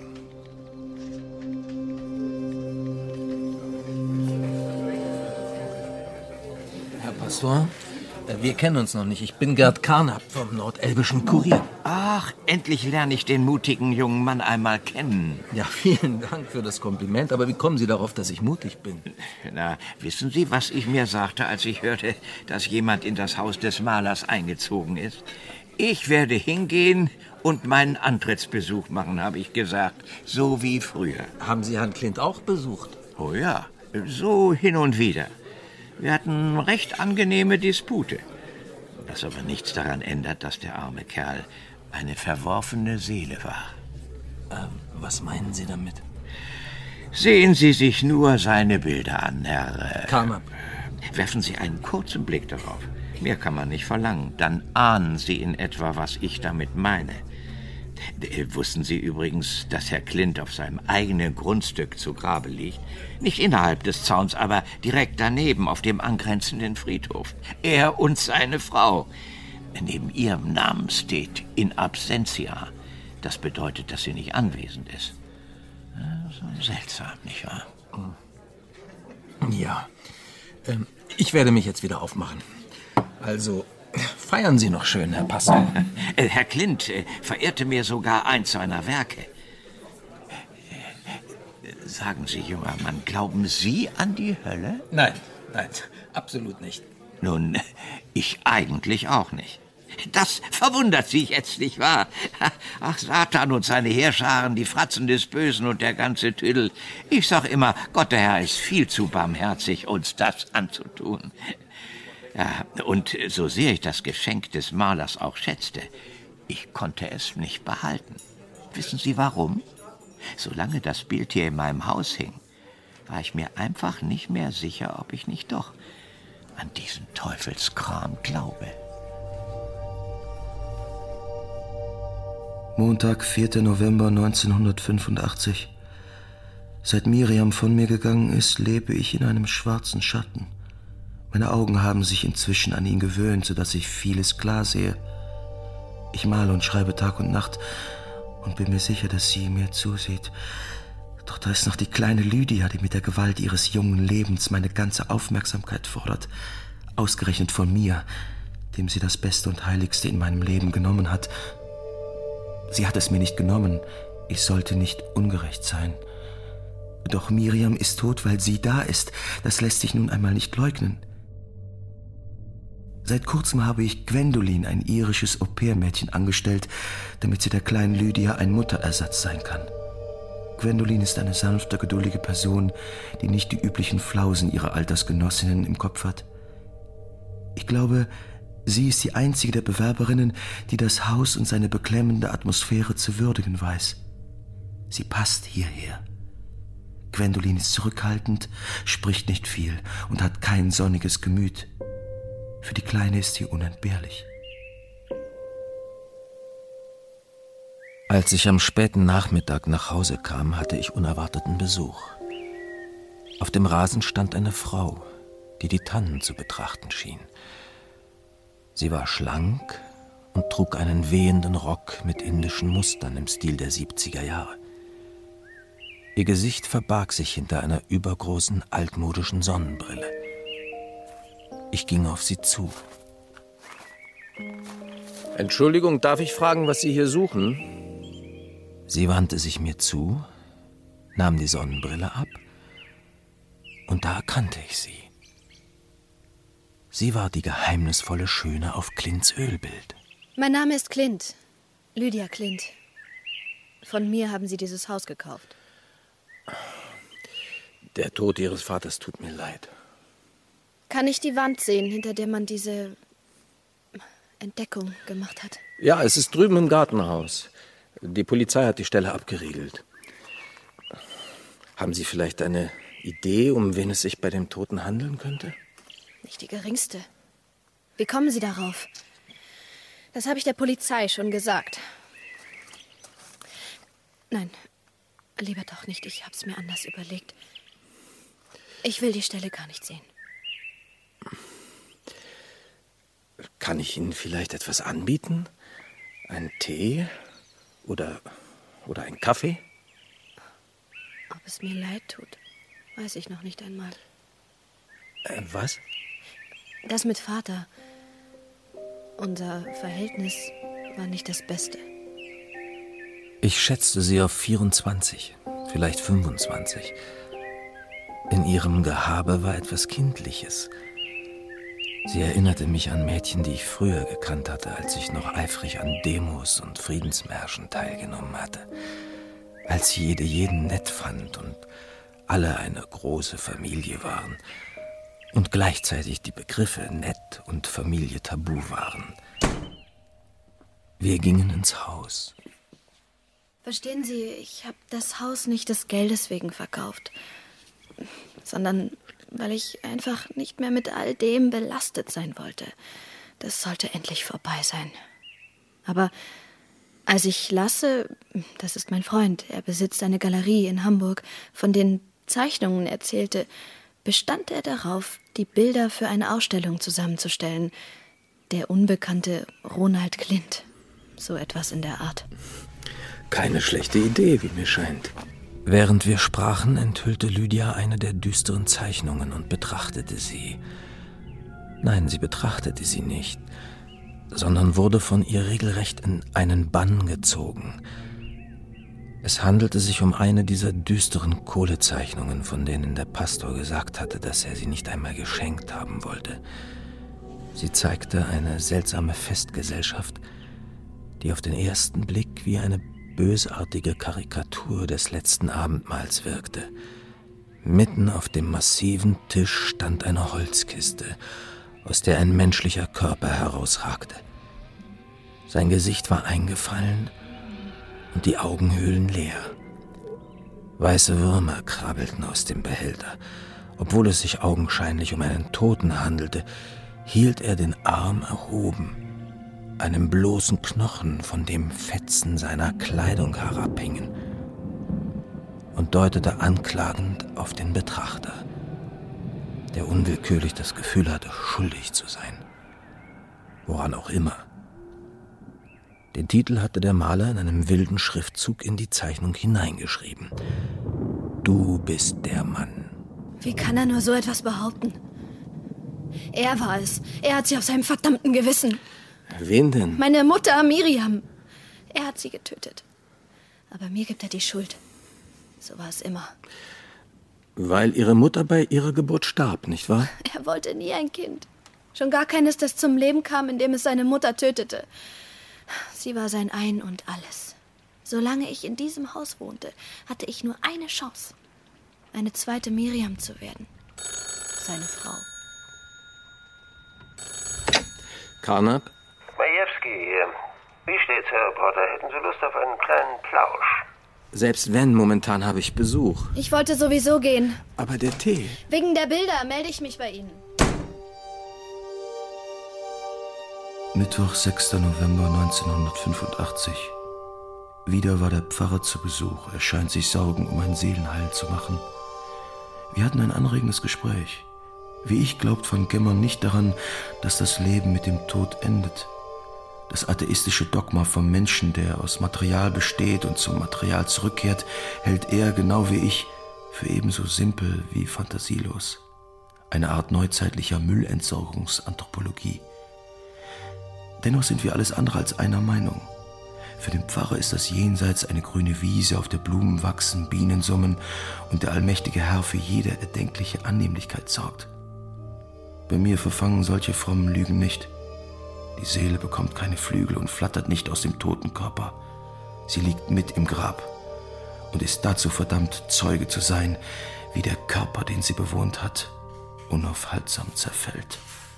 Herr Pastor, wir kennen uns noch nicht. Ich bin Gerd Karnap vom Nordelbischen Kurier. Ach, endlich lerne ich den mutigen jungen Mann einmal kennen. Ja, vielen Dank für das Kompliment. Aber wie kommen Sie darauf, dass ich mutig bin? Na, wissen Sie, was ich mir sagte, als ich hörte, dass jemand in das Haus des Malers eingezogen ist? Ich werde hingehen und meinen Antrittsbesuch machen, habe ich gesagt. So wie früher. Haben Sie Herrn Klint auch besucht? Oh ja, so hin und wieder. Wir hatten recht angenehme Dispute. Was aber nichts daran ändert, dass der arme Kerl eine verworfene Seele war. Ähm, was meinen Sie damit? Sehen Sie sich nur seine Bilder an, Herr... Äh, Karnap. Werfen Sie einen kurzen Blick darauf. Mehr kann man nicht verlangen. Dann ahnen Sie in etwa, was ich damit meine. Wussten Sie übrigens, dass Herr Klint auf seinem eigenen Grundstück zu Grabe liegt? Nicht innerhalb des Zauns, aber direkt daneben, auf dem angrenzenden Friedhof. Er und seine Frau. Neben ihrem Namen steht in absentia. Das bedeutet, dass sie nicht anwesend ist. So seltsam, nicht wahr? Ja. Ähm, ich werde mich jetzt wieder aufmachen. Also, feiern Sie noch schön, Herr Pastor. Herr Klint äh, verehrte mir sogar eins seiner Werke. Sagen Sie, junger Mann, glauben Sie an die Hölle? Nein, nein, absolut nicht. Nun, ich eigentlich auch nicht. Das verwundert Sie jetzt, nicht wahr? Ach, Satan und seine Heerscharen, die Fratzen des Bösen und der ganze Tüdel. Ich sag immer, Gott, der Herr ist viel zu barmherzig, uns das anzutun. Ja, und so sehr ich das Geschenk des Malers auch schätzte, ich konnte es nicht behalten. Wissen Sie warum? Solange das Bild hier in meinem Haus hing, war ich mir einfach nicht mehr sicher, ob ich nicht doch an diesen Teufelskram glaube. Montag, vierter November neunzehnhundertfünfundachtzig. Seit Miriam von mir gegangen ist, lebe ich in einem schwarzen Schatten. Meine Augen haben sich inzwischen an ihn gewöhnt, sodass ich vieles klar sehe. Ich male und schreibe Tag und Nacht und bin mir sicher, dass sie mir zusieht. Doch da ist noch die kleine Lydia, die mit der Gewalt ihres jungen Lebens meine ganze Aufmerksamkeit fordert. Ausgerechnet von mir, dem sie das Beste und Heiligste in meinem Leben genommen hat. Sie hat es mir nicht genommen. Ich sollte nicht ungerecht sein. Doch Miriam ist tot, weil sie da ist. Das lässt sich nun einmal nicht leugnen. Seit kurzem habe ich Gwendolin, ein irisches Au-pair-Mädchen, angestellt, damit sie der kleinen Lydia ein Mutterersatz sein kann. Gwendolin ist eine sanfte, geduldige Person, die nicht die üblichen Flausen ihrer Altersgenossinnen im Kopf hat. Ich glaube, sie ist die einzige der Bewerberinnen, die das Haus und seine beklemmende Atmosphäre zu würdigen weiß. Sie passt hierher. Gwendolin ist zurückhaltend, spricht nicht viel und hat kein sonniges Gemüt. Für die Kleine ist sie unentbehrlich. Als ich am späten Nachmittag nach Hause kam, hatte ich unerwarteten Besuch. Auf dem Rasen stand eine Frau, die die Tannen zu betrachten schien. Sie war schlank und trug einen wehenden Rock mit indischen Mustern im Stil der siebziger Jahre. Ihr Gesicht verbarg sich hinter einer übergroßen, altmodischen Sonnenbrille. Ich ging auf sie zu. Entschuldigung, darf ich fragen, was Sie hier suchen? Sie wandte sich mir zu, nahm die Sonnenbrille ab, und da erkannte ich sie. Sie war die geheimnisvolle Schöne auf Clints Ölbild. Mein Name ist Clint. Lydia Clint. Von mir haben Sie dieses Haus gekauft. Der Tod Ihres Vaters tut mir leid. Kann ich die Wand sehen, hinter der man diese Entdeckung gemacht hat? Ja, es ist drüben im Gartenhaus. Die Polizei hat die Stelle abgeriegelt. Haben Sie vielleicht eine Idee, um wen es sich bei dem Toten handeln könnte? Nicht die geringste. Wie kommen Sie darauf? Das habe ich der Polizei schon gesagt. Nein, lieber doch nicht. Ich habe es mir anders überlegt. Ich will die Stelle gar nicht sehen. Kann ich Ihnen vielleicht etwas anbieten? Einen Tee? Oder, oder einen Kaffee? Ob es mir leid tut, weiß ich noch nicht einmal. Äh, was? Das mit Vater. Unser Verhältnis war nicht das Beste. Ich schätzte sie auf vierundzwanzig, vielleicht fünfundzwanzig. In ihrem Gehabe war etwas Kindliches. Sie erinnerte mich an Mädchen, die ich früher gekannt hatte, als ich noch eifrig an Demos und Friedensmärschen teilgenommen hatte. Als jede jeden nett fand und alle eine große Familie waren. Und gleichzeitig die Begriffe nett und Familie tabu waren. Wir gingen ins Haus. Verstehen Sie, ich habe das Haus nicht des Geldes wegen verkauft, sondern weil ich einfach nicht mehr mit all dem belastet sein wollte. Das sollte endlich vorbei sein. Aber als ich Lasse, das ist mein Freund, er besitzt eine Galerie in Hamburg, von den Zeichnungen erzählte, bestand er darauf, die Bilder für eine Ausstellung zusammenzustellen. Der unbekannte Ronald Clint. So etwas in der Art. Keine schlechte Idee, wie mir scheint. Während wir sprachen, enthüllte Lydia eine der düsteren Zeichnungen und betrachtete sie. Nein, sie betrachtete sie nicht, sondern wurde von ihr regelrecht in einen Bann gezogen. Es handelte sich um eine dieser düsteren Kohlezeichnungen, von denen der Pastor gesagt hatte, dass er sie nicht einmal geschenkt haben wollte. Sie zeigte eine seltsame Festgesellschaft, die auf den ersten Blick wie eine bösartige Karikatur des letzten Abendmahls wirkte. Mitten auf dem massiven Tisch stand eine Holzkiste, aus der ein menschlicher Körper herausragte. Sein Gesicht war eingefallen und die Augenhöhlen leer. Weiße Würmer krabbelten aus dem Behälter. Obwohl es sich augenscheinlich um einen Toten handelte, hielt er den Arm erhoben, einem bloßen Knochen, von dem Fetzen seiner Kleidung herabhingen, und deutete anklagend auf den Betrachter, der unwillkürlich das Gefühl hatte, schuldig zu sein. Woran auch immer. Den Titel hatte der Maler in einem wilden Schriftzug in die Zeichnung hineingeschrieben. Du bist der Mann. Wie kann er nur so etwas behaupten? Er war es. Er hat sie auf seinem verdammten Gewissen. Wen denn? Meine Mutter, Miriam. Er hat sie getötet. Aber mir gibt er die Schuld. So war es immer. Weil Ihre Mutter bei ihrer Geburt starb, nicht wahr? Er wollte nie ein Kind. Schon gar keines, das zum Leben kam, indem es seine Mutter tötete. Sie war sein Ein und Alles. Solange ich in diesem Haus wohnte, hatte ich nur eine Chance. Eine zweite Miriam zu werden. Seine Frau. Karnap? Majewski hier. Wie steht's, Herr Reporter? Hätten Sie Lust auf einen kleinen Plausch? Selbst wenn, momentan habe ich Besuch. Ich wollte sowieso gehen. Aber der Tee? Wegen der Bilder melde ich mich bei Ihnen. Mittwoch, sechster November neunzehnhundertfünfundachtzig. Wieder war der Pfarrer zu Besuch. Er scheint sich Sorgen um ein Seelenheil zu machen. Wir hatten ein anregendes Gespräch. Wie ich glaubt Van Gemmer nicht daran, dass das Leben mit dem Tod endet, Das atheistische Dogma vom Menschen, der aus Material besteht und zum Material zurückkehrt, hält er, genau wie ich, für ebenso simpel wie fantasielos. Eine Art neuzeitlicher Müllentsorgungsanthropologie. Dennoch sind wir alles andere als einer Meinung. Für den Pfarrer ist das Jenseits eine grüne Wiese, auf der Blumen wachsen, Bienen summen und der allmächtige Herr für jede erdenkliche Annehmlichkeit sorgt. Bei mir verfangen solche frommen Lügen nicht. Die Seele bekommt keine Flügel und flattert nicht aus dem toten Körper. Sie liegt mit im Grab und ist dazu verdammt, Zeuge zu sein, wie der Körper, den sie bewohnt hat, unaufhaltsam zerfällt.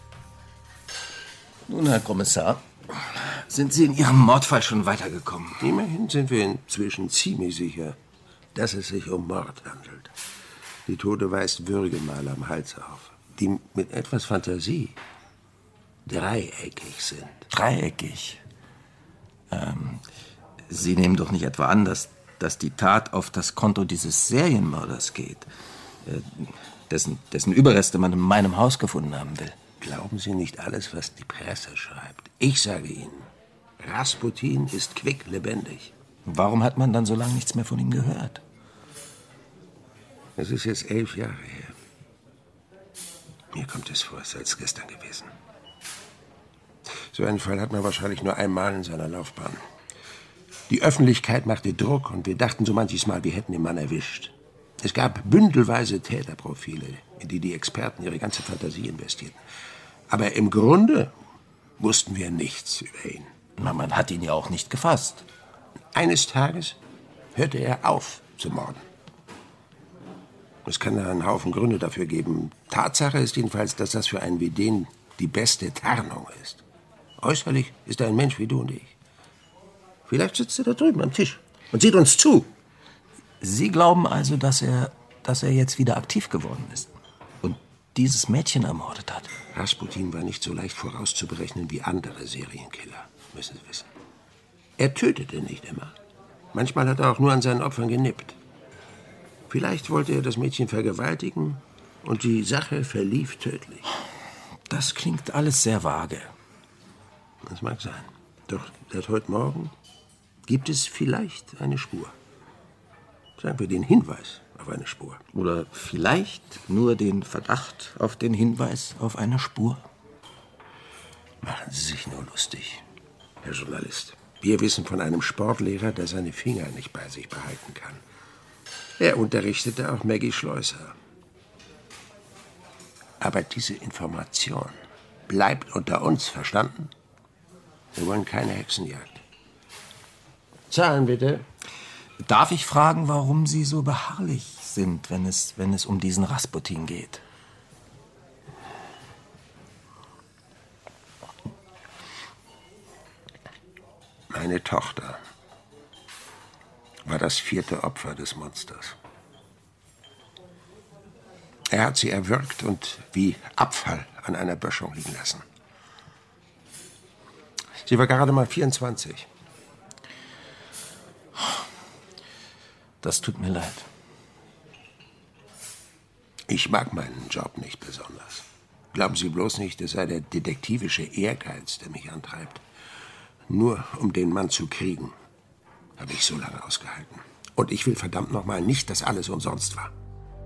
Nun, Herr Kommissar, sind Sie in Ihrem Mordfall schon weitergekommen? Immerhin sind wir inzwischen ziemlich sicher, dass es sich um Mord handelt. Die Tote weist Würgemale am Hals auf, die mit etwas Fantasie dreieckig sind. Dreieckig? Ähm, Sie nehmen doch nicht etwa an, dass, dass die Tat auf das Konto dieses Serienmörders geht, äh, dessen, dessen Überreste man in meinem Haus gefunden haben will? Glauben Sie nicht alles, was die Presse schreibt. Ich sage Ihnen, Rasputin ist quicklebendig. Warum hat man dann so lange nichts mehr von ihm gehört? Es ist jetzt elf Jahre her. Mir kommt es vor, es sei es gestern gewesen. So einen Fall hat man wahrscheinlich nur einmal in seiner Laufbahn. Die Öffentlichkeit machte Druck und wir dachten so manches Mal, wir hätten den Mann erwischt. Es gab bündelweise Täterprofile, in die die Experten ihre ganze Fantasie investierten. Aber im Grunde wussten wir nichts über ihn. Na, man hat ihn ja auch nicht gefasst. Eines Tages hörte er auf zu morden. Es kann da einen Haufen Gründe dafür geben. Tatsache ist jedenfalls, dass das für einen wie den die beste Tarnung ist. Äußerlich ist er ein Mensch wie du und ich. Vielleicht sitzt er da drüben am Tisch und sieht uns zu. Sie glauben also, dass er, dass er jetzt wieder aktiv geworden ist und dieses Mädchen ermordet hat? Rasputin war nicht so leicht vorauszuberechnen wie andere Serienkiller, müssen Sie wissen. Er tötete nicht immer. Manchmal hat er auch nur an seinen Opfern genippt. Vielleicht wollte er das Mädchen vergewaltigen und die Sache verlief tödlich. Das klingt alles sehr vage. Das mag sein. Doch seit heute Morgen gibt es vielleicht eine Spur. Sagen wir den Hinweis auf eine Spur. Oder vielleicht nur den Verdacht auf den Hinweis auf eine Spur. Machen Sie sich nur lustig, Herr Journalist. Wir wissen von einem Sportlehrer, der seine Finger nicht bei sich behalten kann. Er unterrichtete auch Maggie Schleuser. Aber diese Information bleibt unter uns, verstanden? Wir wollen keine Hexenjagd. Zahlen bitte. Darf ich fragen, warum Sie so beharrlich sind, wenn es, wenn es um diesen Rasputin geht? Meine Tochter war das vierte Opfer des Monsters. Er hat sie erwürgt und wie Abfall an einer Böschung liegen lassen. Sie war gerade mal vierundzwanzig. Das tut mir leid. Ich mag meinen Job nicht besonders. Glauben Sie bloß nicht, es sei der detektivische Ehrgeiz, der mich antreibt. Nur um den Mann zu kriegen, habe ich so lange ausgehalten. Und ich will verdammt nochmal nicht, dass alles umsonst war.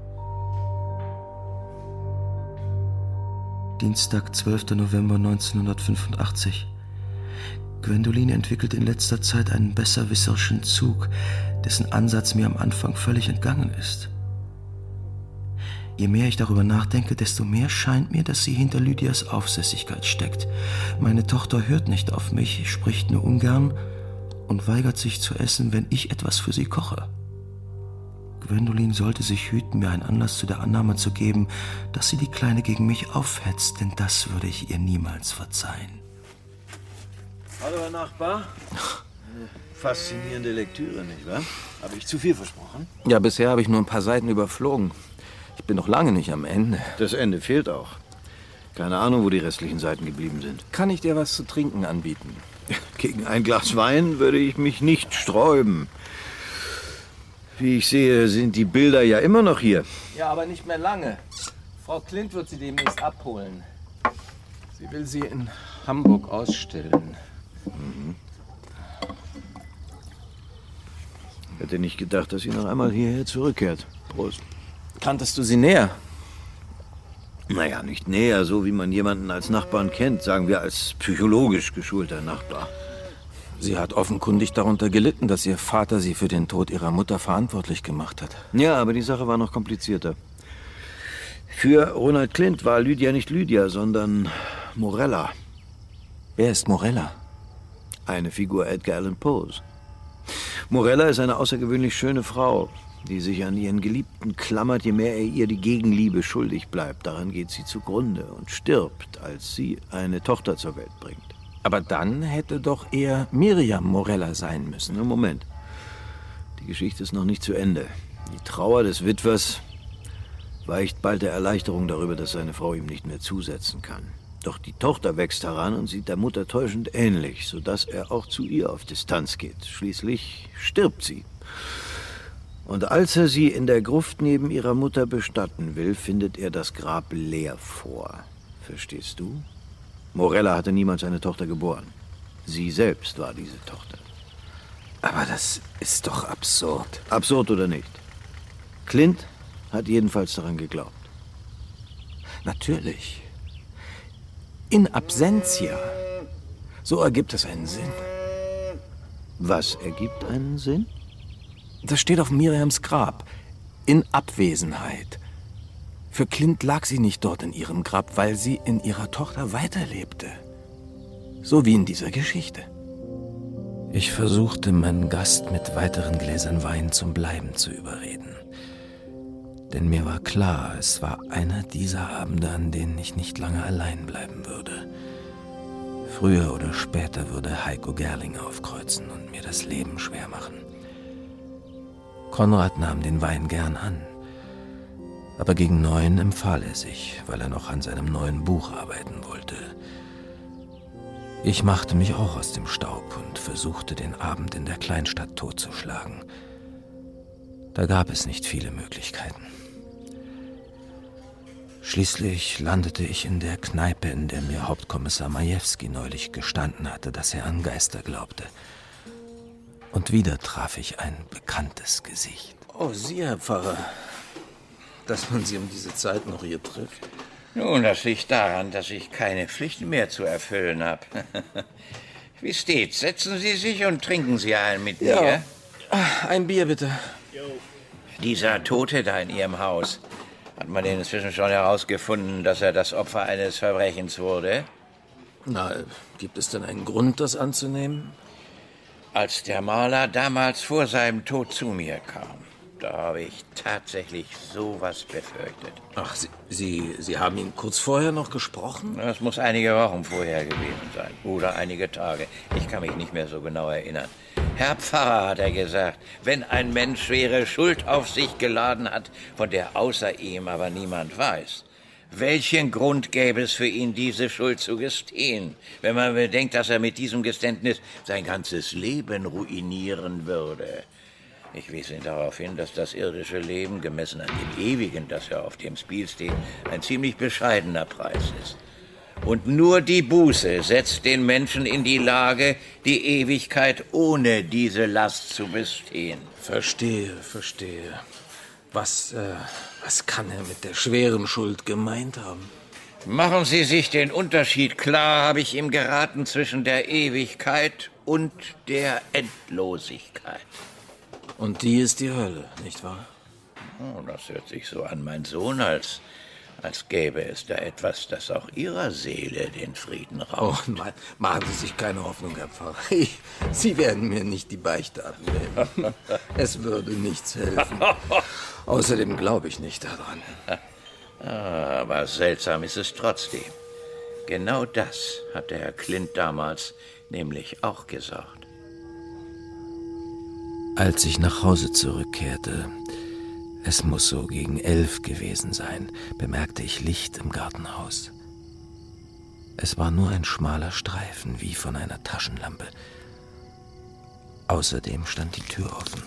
Dienstag, zwölfter November neunzehnhundertfünfundachtzig. Gwendoline entwickelt in letzter Zeit einen besserwisserischen Zug, dessen Ansatz mir am Anfang völlig entgangen ist. Je mehr ich darüber nachdenke, desto mehr scheint mir, dass sie hinter Lydias Aufsässigkeit steckt. Meine Tochter hört nicht auf mich, spricht nur ungern und weigert sich zu essen, wenn ich etwas für sie koche. Gwendoline sollte sich hüten, mir einen Anlass zu der Annahme zu geben, dass sie die Kleine gegen mich aufhetzt, denn das würde ich ihr niemals verzeihen. Hallo, Herr Nachbar. Eine faszinierende Lektüre, nicht wahr? Habe ich zu viel versprochen? Ja, bisher habe ich nur ein paar Seiten überflogen. Ich bin noch lange nicht am Ende. Das Ende fehlt auch. Keine Ahnung, wo die restlichen Seiten geblieben sind. Kann ich dir was zu trinken anbieten? Gegen ein Glas Wein würde ich mich nicht sträuben. Wie ich sehe, sind die Bilder ja immer noch hier. Ja, aber nicht mehr lange. Frau Klint wird sie demnächst abholen. Sie will sie in Hamburg ausstellen. Mhm. Hätte nicht gedacht, dass sie noch einmal hierher zurückkehrt. Prost. Kanntest du sie näher? Naja, nicht näher, so wie man jemanden als Nachbarn kennt, sagen wir als psychologisch geschulter Nachbar. Sie hat offenkundig darunter gelitten, dass ihr Vater sie für den Tod ihrer Mutter verantwortlich gemacht hat. Ja, aber die Sache war noch komplizierter. Für Ronald Clint war Lydia nicht Lydia, sondern Morella. Wer ist Morella? Eine Figur Edgar Allan Poes. Morella ist eine außergewöhnlich schöne Frau, die sich an ihren Geliebten klammert, je mehr er ihr die Gegenliebe schuldig bleibt. Daran geht sie zugrunde und stirbt, als sie eine Tochter zur Welt bringt. Aber dann hätte doch eher Miriam Morella sein müssen. Na, Moment. Die Geschichte ist noch nicht zu Ende. Die Trauer des Witwers weicht bald der Erleichterung darüber, dass seine Frau ihm nicht mehr zusetzen kann. Doch die Tochter wächst heran und sieht der Mutter täuschend ähnlich, sodass er auch zu ihr auf Distanz geht. Schließlich stirbt sie. Und als er sie in der Gruft neben ihrer Mutter bestatten will, findet er das Grab leer vor. Verstehst du? Morella hatte niemals eine Tochter geboren. Sie selbst war diese Tochter. Aber das ist doch absurd. Absurd oder nicht? Clint hat jedenfalls daran geglaubt. Natürlich. In absentia. So ergibt es einen Sinn. Was ergibt einen Sinn? Das steht auf Miriams Grab. In Abwesenheit. Für Clint lag sie nicht dort in ihrem Grab, weil sie in ihrer Tochter weiterlebte. So wie in dieser Geschichte. Ich versuchte, meinen Gast mit weiteren Gläsern Wein zum Bleiben zu überreden. Denn mir war klar, es war einer dieser Abende, an denen ich nicht lange allein bleiben würde. Früher oder später würde Heiko Gerling aufkreuzen und mir das Leben schwer machen. Konrad nahm den Wein gern an. Aber gegen neun empfahl er sich, weil er noch an seinem neuen Buch arbeiten wollte. Ich machte mich auch aus dem Staub und versuchte, den Abend in der Kleinstadt totzuschlagen. Da gab es nicht viele Möglichkeiten. Schließlich landete ich in der Kneipe, in der mir Hauptkommissar Majewski neulich gestanden hatte, dass er an Geister glaubte. Und wieder traf ich ein bekanntes Gesicht. Oh, Sie, Herr Pfarrer. Dass man Sie um diese Zeit noch hier trifft. Nun, das liegt daran, dass ich keine Pflichten mehr zu erfüllen habe. Wie steht's? Setzen Sie sich und trinken Sie einen mit Ja. mir. Ein Bier, bitte. Dieser Tote da in Ihrem Haus, hat man denn inzwischen schon herausgefunden, dass er das Opfer eines Verbrechens wurde? Na, gibt es denn einen Grund, das anzunehmen? Als der Maler damals vor seinem Tod zu mir kam, da habe ich tatsächlich sowas befürchtet. Ach, Sie, Sie, Sie haben ihn kurz vorher noch gesprochen? Das muss einige Wochen vorher gewesen sein. Oder einige Tage. Ich kann mich nicht mehr so genau erinnern. Herr Pfarrer, hat er gesagt, wenn ein Mensch schwere Schuld auf sich geladen hat, von der außer ihm aber niemand weiß, welchen Grund gäbe es für ihn, diese Schuld zu gestehen, wenn man bedenkt, dass er mit diesem Geständnis sein ganzes Leben ruinieren würde? Ich wies ihn darauf hin, dass das irdische Leben, gemessen an dem Ewigen, das ja auf dem Spiel steht, ein ziemlich bescheidener Preis ist. Und nur die Buße setzt den Menschen in die Lage, die Ewigkeit ohne diese Last zu bestehen. Verstehe, verstehe. Was, äh, was kann er mit der schweren Schuld gemeint haben? Machen Sie sich den Unterschied klar, habe ich ihm geraten, zwischen der Ewigkeit und der Endlosigkeit. Und die ist die Hölle, nicht wahr? Oh, das hört sich so an, mein Sohn, als, als gäbe es da etwas, das auch Ihrer Seele den Frieden raubt. Oh, ma machen Sie sich keine Hoffnung, Herr Pfarrer. Ich, Sie werden mir nicht die Beichte abnehmen. Es würde nichts helfen. Außerdem glaube ich nicht daran. Ah, aber seltsam ist es trotzdem. Genau das hat der Herr Clint damals nämlich auch gesagt. Als ich nach Hause zurückkehrte, es muss so gegen elf gewesen sein, bemerkte ich Licht im Gartenhaus. Es war nur ein schmaler Streifen, wie von einer Taschenlampe. Außerdem stand die Tür offen.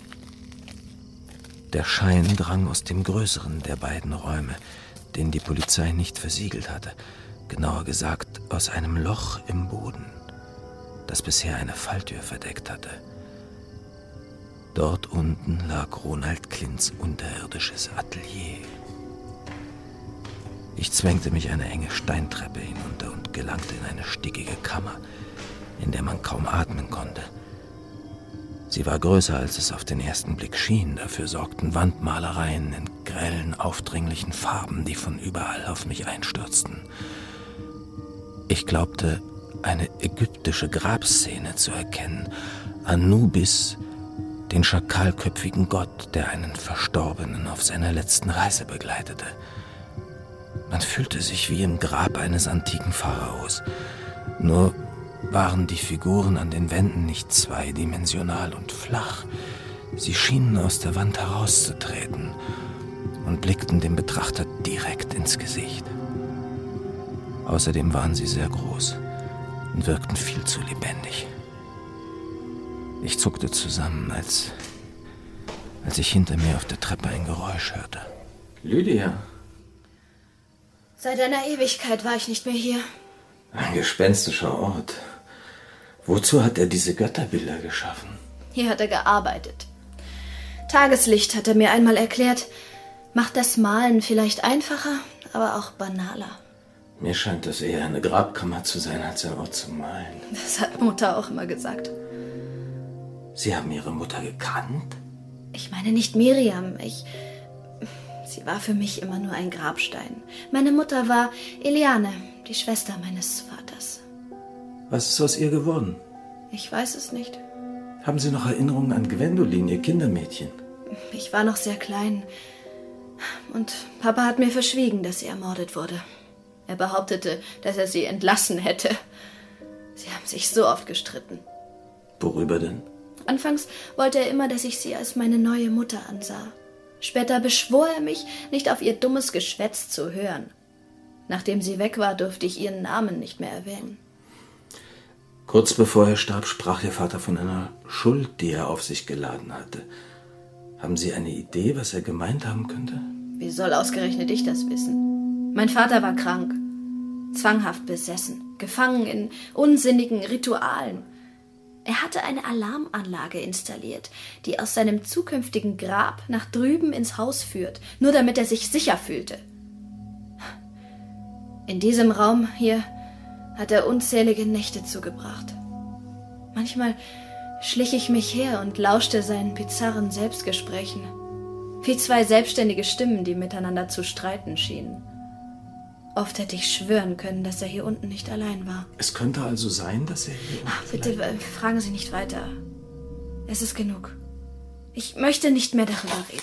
Der Schein drang aus dem größeren der beiden Räume, den die Polizei nicht versiegelt hatte, genauer gesagt aus einem Loch im Boden. das bisher eine Falltür verdeckt hatte. Dort unten lag Ronald Klints unterirdisches Atelier. Ich zwängte mich eine enge Steintreppe hinunter und gelangte in eine stickige Kammer, in der man kaum atmen konnte. Sie war größer, als es auf den ersten Blick schien. Dafür sorgten Wandmalereien in grellen, aufdringlichen Farben, die von überall auf mich einstürzten. Ich glaubte, eine ägyptische Grabszene zu erkennen. Anubis, den schakalköpfigen Gott, der einen Verstorbenen auf seiner letzten Reise begleitete. Man fühlte sich wie im Grab eines antiken Pharaos. Nur waren die Figuren an den Wänden nicht zweidimensional und flach. Sie schienen aus der Wand herauszutreten und blickten dem Betrachter direkt ins Gesicht. Außerdem waren sie sehr groß und wirkten viel zu lebendig. Ich zuckte zusammen, als, als ich hinter mir auf der Treppe ein Geräusch hörte. Lydia. Seit einer Ewigkeit war ich nicht mehr hier. Ein gespenstischer Ort. Wozu hat er diese Götterbilder geschaffen? Hier hat er gearbeitet. Tageslicht, hat er mir einmal erklärt, macht das Malen vielleicht einfacher, aber auch banaler. Mir scheint das eher eine Grabkammer zu sein, als ein Ort zum Malen. Das hat Mutter auch immer gesagt. Sie haben Ihre Mutter gekannt? Ich meine nicht Miriam. Ich... Sie war für mich immer nur ein Grabstein. Meine Mutter war Eliane, die Schwester meines Vaters. Was ist aus ihr geworden? Ich weiß es nicht. Haben Sie noch Erinnerungen an Gwendolin, Ihr Kindermädchen? Ich war noch sehr klein. Und Papa hat mir verschwiegen, dass sie ermordet wurde. Er behauptete, dass er sie entlassen hätte. Sie haben sich so oft gestritten. Worüber denn? Anfangs wollte er immer, dass ich sie als meine neue Mutter ansah. Später beschwor er mich, nicht auf ihr dummes Geschwätz zu hören. Nachdem sie weg war, durfte ich ihren Namen nicht mehr erwähnen. Kurz bevor er starb, sprach Ihr Vater von einer Schuld, die er auf sich geladen hatte. Haben Sie eine Idee, was er gemeint haben könnte? Wie soll ausgerechnet ich das wissen? Mein Vater war krank, zwanghaft besessen, gefangen in unsinnigen Ritualen. Er hatte eine Alarmanlage installiert, die aus seinem zukünftigen Grab nach drüben ins Haus führt, nur damit er sich sicher fühlte. In diesem Raum hier hat er unzählige Nächte zugebracht. Manchmal schlich ich mich her und lauschte seinen bizarren Selbstgesprächen, wie zwei selbstständige Stimmen, die miteinander zu streiten schienen. Oft hätte ich schwören können, dass er hier unten nicht allein war. Es könnte also sein, dass er hier... Ach, bitte, äh, fragen Sie nicht weiter. Es ist genug. Ich möchte nicht mehr darüber reden.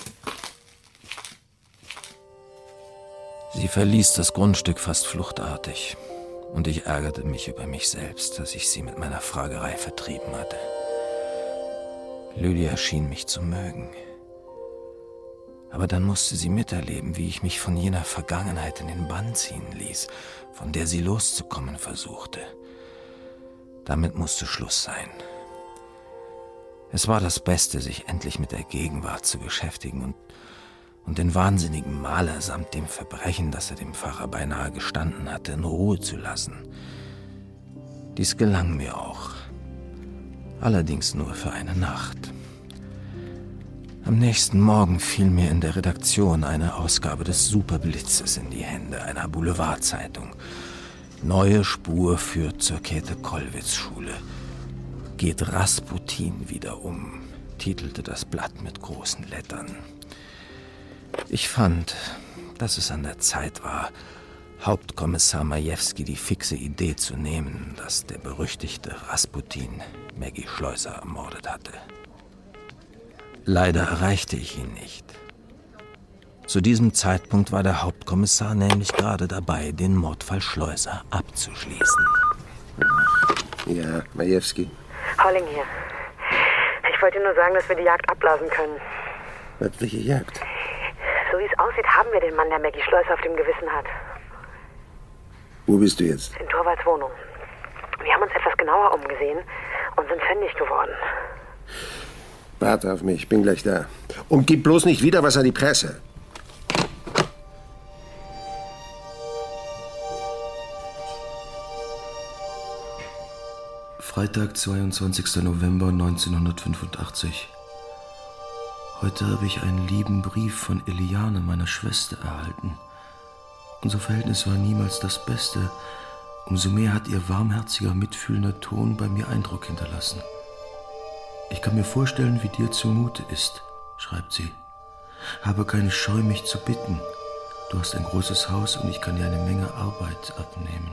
Sie verließ das Grundstück fast fluchtartig. Und ich ärgerte mich über mich selbst, dass ich sie mit meiner Fragerei vertrieben hatte. Lydia schien mich zu mögen. Aber dann musste sie miterleben, wie ich mich von jener Vergangenheit in den Bann ziehen ließ, von der sie loszukommen versuchte. Damit musste Schluss sein. Es war das Beste, sich endlich mit der Gegenwart zu beschäftigen und, und den wahnsinnigen Maler samt dem Verbrechen, das er dem Pfarrer beinahe gestanden hatte, in Ruhe zu lassen. Dies gelang mir auch. Allerdings nur für eine Nacht. Am nächsten Morgen fiel mir in der Redaktion eine Ausgabe des Superblitzes in die Hände, einer Boulevardzeitung. Neue Spur führt zur Käthe-Kollwitz-Schule. Geht Rasputin wieder um, titelte das Blatt mit großen Lettern. Ich fand, dass es an der Zeit war, Hauptkommissar Majewski die fixe Idee zu nehmen, dass der berüchtigte Rasputin Maggie Schleuser ermordet hatte. Leider erreichte ich ihn nicht. Zu diesem Zeitpunkt war der Hauptkommissar nämlich gerade dabei, den Mordfall Schleuser abzuschließen. Ja, Majewski. Holling hier. Ich wollte nur sagen, dass wir die Jagd abblasen können. Was, welche Jagd? So wie es aussieht, haben wir den Mann, der Maggie Schleuser auf dem Gewissen hat. Wo bist du jetzt? In Torvalds Wohnung. Wir haben uns etwas genauer umgesehen und sind fündig geworden. Warte auf mich, bin gleich da. Und gib bloß nicht wieder was an die Presse. Freitag, zweiundzwanzigster November neunzehnhundertfünfundachtzig. Heute habe ich einen lieben Brief von Eliane, meiner Schwester, erhalten. Unser Verhältnis war niemals das Beste. Umso mehr hat ihr warmherziger, mitfühlender Ton bei mir Eindruck hinterlassen. Ich kann mir vorstellen, wie dir zumute ist, schreibt sie. Habe keine Scheu, mich zu bitten. Du hast ein großes Haus und ich kann dir eine Menge Arbeit abnehmen.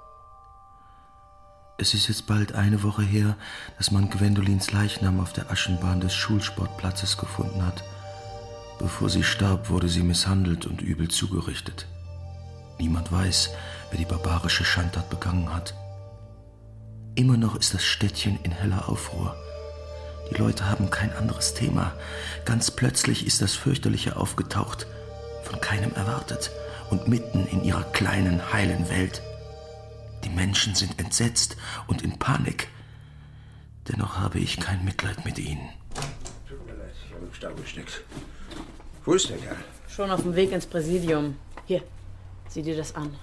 Es ist jetzt bald eine Woche her, dass man Gwendolins Leichnam auf der Aschenbahn des Schulsportplatzes gefunden hat. Bevor sie starb, wurde sie misshandelt und übel zugerichtet. Niemand weiß, wer die barbarische Schandtat begangen hat. Immer noch ist das Städtchen in heller Aufruhr. Die Leute haben kein anderes Thema. Ganz plötzlich ist das Fürchterliche aufgetaucht, von keinem erwartet und mitten in ihrer kleinen, heilen Welt. Die Menschen sind entsetzt und in Panik. Dennoch habe ich kein Mitleid mit ihnen. Tut mir leid, ich habe im Stau gesteckt. Wo ist der Kerl? Schon auf dem Weg ins Präsidium. Hier, sieh dir das an.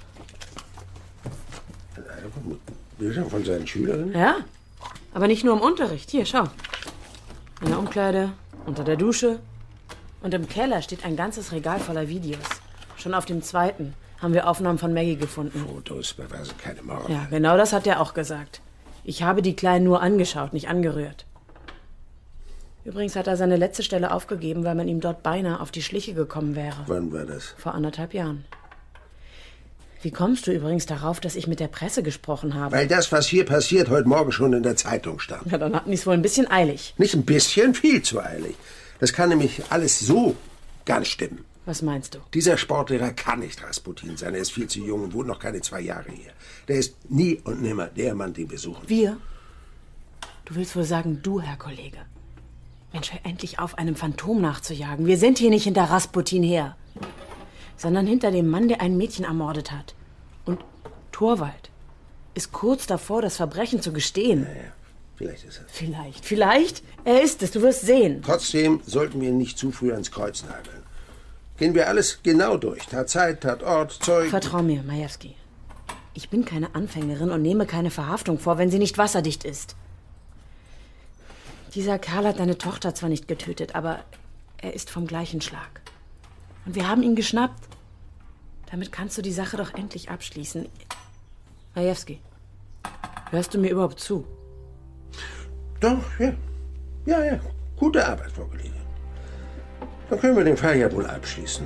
Bilder von seinen Schülerinnen? Ja, aber nicht nur im Unterricht. Hier, schau. In der Umkleide, unter der Dusche. Und im Keller steht ein ganzes Regal voller Videos. Schon auf dem zweiten haben wir Aufnahmen von Maggie gefunden. Fotos beweisen keine Morde. Ja, genau das hat er auch gesagt. Ich habe die Kleinen nur angeschaut, nicht angerührt. Übrigens hat er seine letzte Stelle aufgegeben, weil man ihm dort beinahe auf die Schliche gekommen wäre. Wann war das? Vor anderthalb Jahren. Wie kommst du übrigens darauf, dass ich mit der Presse gesprochen habe? Weil das, was hier passiert, heute Morgen schon in der Zeitung stand. Ja, dann hatten die es wohl ein bisschen eilig. Nicht ein bisschen, viel zu eilig. Das kann nämlich alles so gar nicht stimmen. Was meinst du? Dieser Sportlehrer kann nicht Rasputin sein. Er ist viel zu jung und wohnt noch keine zwei Jahre hier. Der ist nie und nimmer der Mann, den wir suchen. Wir? Du willst wohl sagen, du, Herr Kollege. Mensch, hör endlich auf, einem Phantom nachzujagen. Wir sind hier nicht hinter Rasputin her, sondern hinter dem Mann, der ein Mädchen ermordet hat. Und Torvald ist kurz davor, das Verbrechen zu gestehen. Naja, vielleicht ist er. Vielleicht, vielleicht. Er ist es, du wirst sehen. Trotzdem sollten wir ihn nicht zu früh ans Kreuz nageln. Gehen wir alles genau durch. Tatzeit, Tatort, Zeug. Vertrau mir, Majewski. Ich bin keine Anfängerin und nehme keine Verhaftung vor, wenn sie nicht wasserdicht ist. Dieser Kerl hat deine Tochter zwar nicht getötet, aber er ist vom gleichen Schlag. Und wir haben ihn geschnappt. Damit kannst du die Sache doch endlich abschließen. Majewski, hörst du mir überhaupt zu? Doch, ja. Ja, ja. Gute Arbeit, Frau Kollege. Dann können wir den Fall ja wohl abschließen.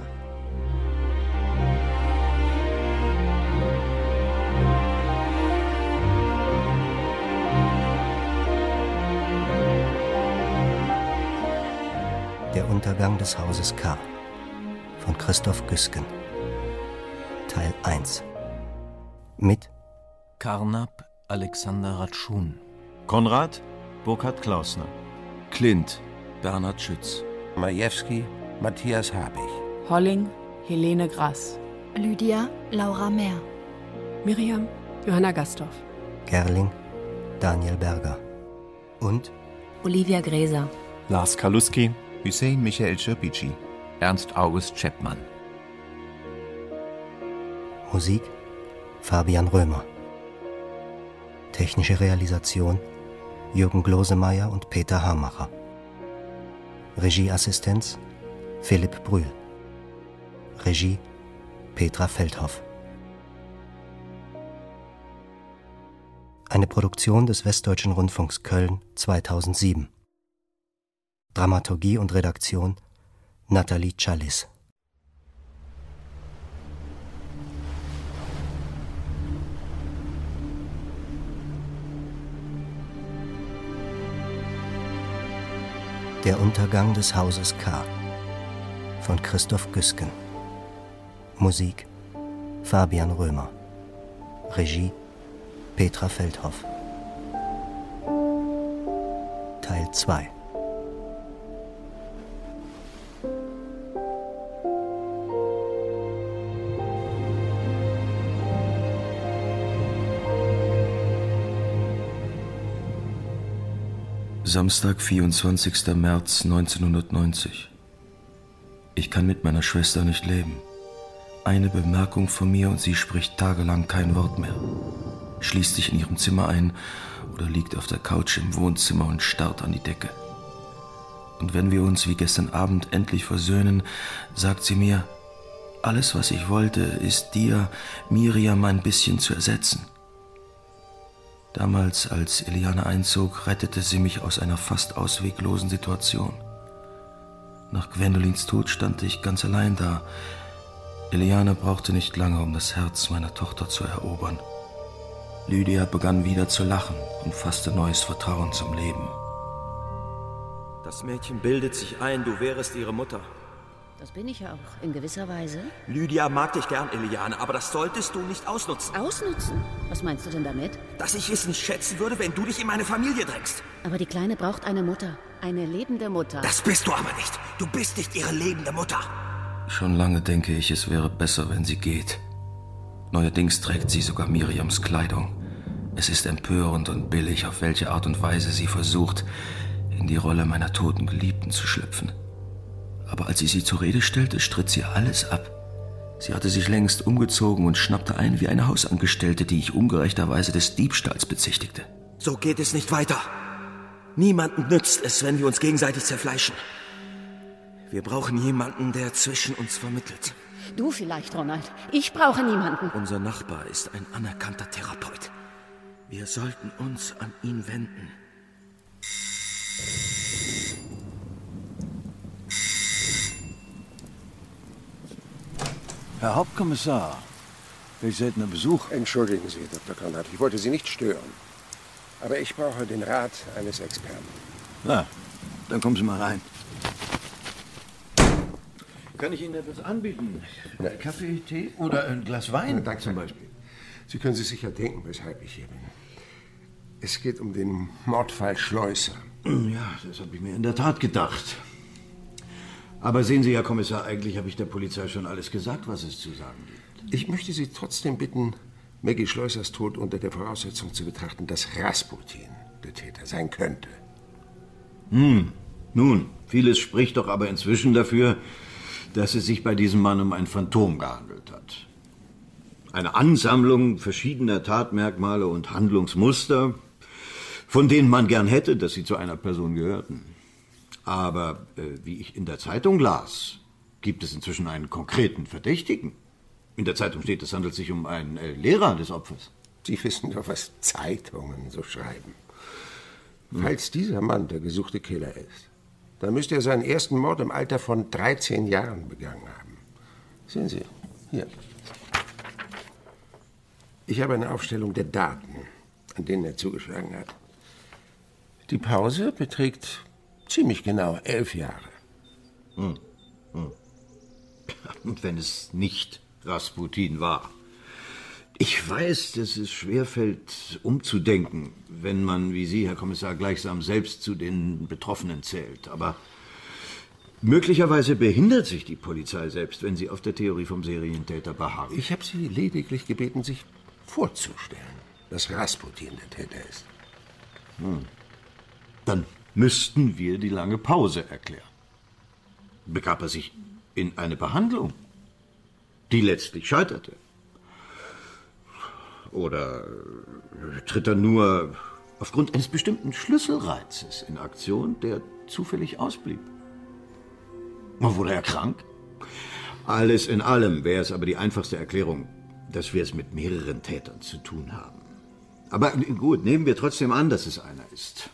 Der Untergang des Hauses K. von Christoph Güsken. Teil eins. Mit Karnap Alexander Ratschun. Konrad Burkhard Klausner. Klint Bernhard Schütz. Majewski Matthias Habich. Holling Helene Grass. Lydia Laura Mehr. Miriam Johanna Gastorf. Gerling Daniel Berger. Und Olivia Gräser. Lars Kaluski. Hüseyin Michael Schirpici. Ernst August Chapman. Musik Fabian Römer. Technische Realisation Jürgen Glosemeyer und Peter Hamacher. Regieassistenz Philipp Brühl. Regie Petra Feldhoff. Eine Produktion des Westdeutschen Rundfunks Köln zweitausendsieben. Dramaturgie und Redaktion Nathalie Challis. Der Untergang des Hauses K. von Christoph Güsken. Musik Fabian Römer. Regie Petra Feldhoff. Teil zwei. Samstag, vierundzwanzigster März neunzehnhundertneunzig. Ich kann mit meiner Schwester nicht leben. Eine Bemerkung von mir und sie spricht tagelang kein Wort mehr. schließt sich in ihrem Zimmer ein oder liegt auf der Couch im Wohnzimmer und starrt an die Decke. Und wenn wir uns wie gestern Abend endlich versöhnen, sagt sie mir, alles, was ich wollte, ist dir, Miriam, ein bisschen zu ersetzen. Damals, als Eliane einzog, rettete sie mich aus einer fast ausweglosen Situation. Nach Gwendolins Tod stand ich ganz allein da. Eliane brauchte nicht lange, um das Herz meiner Tochter zu erobern. Lydia begann wieder zu lachen und fasste neues Vertrauen zum Leben. Das Mädchen bildet sich ein, du wärest ihre Mutter. Das bin ich ja auch, in gewisser Weise. Lydia mag dich gern, Eliane, aber das solltest du nicht ausnutzen. Ausnutzen? Was meinst du denn damit? Dass ich es nicht schätzen würde, wenn du dich in meine Familie drängst. Aber die Kleine braucht eine Mutter. Eine lebende Mutter. Das bist du aber nicht. Du bist nicht ihre lebende Mutter. Schon lange denke ich, es wäre besser, wenn sie geht. Neuerdings trägt sie sogar Miriams Kleidung. Es ist empörend und billig, auf welche Art und Weise sie versucht, in die Rolle meiner toten Geliebten zu schlüpfen. Aber als ich sie zur Rede stellte, stritt sie alles ab. Sie hatte sich längst umgezogen und schnappte ein wie eine Hausangestellte, die ich ungerechterweise des Diebstahls bezichtigte. So geht es nicht weiter. Niemanden nützt es, wenn wir uns gegenseitig zerfleischen. Wir brauchen jemanden, der zwischen uns vermittelt. Du vielleicht, Ronald. Ich brauche niemanden. Unser Nachbar ist ein anerkannter Therapeut. Wir sollten uns an ihn wenden. Herr Hauptkommissar, welch seltener Besuch. Entschuldigen Sie, Doktor Konrad, ich wollte Sie nicht stören. Aber ich brauche den Rat eines Experten. Na, dann kommen Sie mal rein. Kann ich Ihnen etwas anbieten? Ja. Kaffee, Tee oder ein Glas Wein? Ja, danke. Zum Beispiel. Sie können sich sicher denken, weshalb ich hier bin. Es geht um den Mordfall Schleuser. Ja, das habe ich mir in der Tat gedacht. Aber sehen Sie, Herr Kommissar, eigentlich habe ich der Polizei schon alles gesagt, was es zu sagen gibt. Ich möchte Sie trotzdem bitten, Maggie Schleusers Tod unter der Voraussetzung zu betrachten, dass Rasputin der Täter sein könnte. Hm, nun, vieles spricht doch aber inzwischen dafür, dass es sich bei diesem Mann um ein Phantom gehandelt hat. Eine Ansammlung verschiedener Tatmerkmale und Handlungsmuster, von denen man gern hätte, dass sie zu einer Person gehörten. Aber äh, wie ich in der Zeitung las, gibt es inzwischen einen konkreten Verdächtigen. In der Zeitung steht, es handelt sich um einen äh, Lehrer des Opfers. Sie wissen doch, was Zeitungen so schreiben. Hm. Falls dieser Mann der gesuchte Killer ist, dann müsste er seinen ersten Mord im Alter von dreizehn Jahren begangen haben. Sehen Sie, hier. Ich habe eine Aufstellung der Daten, an denen er zugeschlagen hat. Die Pause beträgt ziemlich genau elf Jahre. Hm. Hm. Und wenn es nicht Rasputin war. Ich weiß, dass es schwerfällt, umzudenken, wenn man, wie Sie, Herr Kommissar, gleichsam selbst zu den Betroffenen zählt. Aber möglicherweise behindert sich die Polizei selbst, wenn sie auf der Theorie vom Serientäter beharrt. Ich habe Sie lediglich gebeten, sich vorzustellen, dass Rasputin der Täter ist. Hm. Dann müssten wir die lange Pause erklären. Begab er sich in eine Behandlung, die letztlich scheiterte? Oder tritt er nur aufgrund eines bestimmten Schlüsselreizes in Aktion, der zufällig ausblieb? Wurde er krank? Alles in allem wäre es aber die einfachste Erklärung, dass wir es mit mehreren Tätern zu tun haben. Aber gut, nehmen wir trotzdem an, dass es einer ist.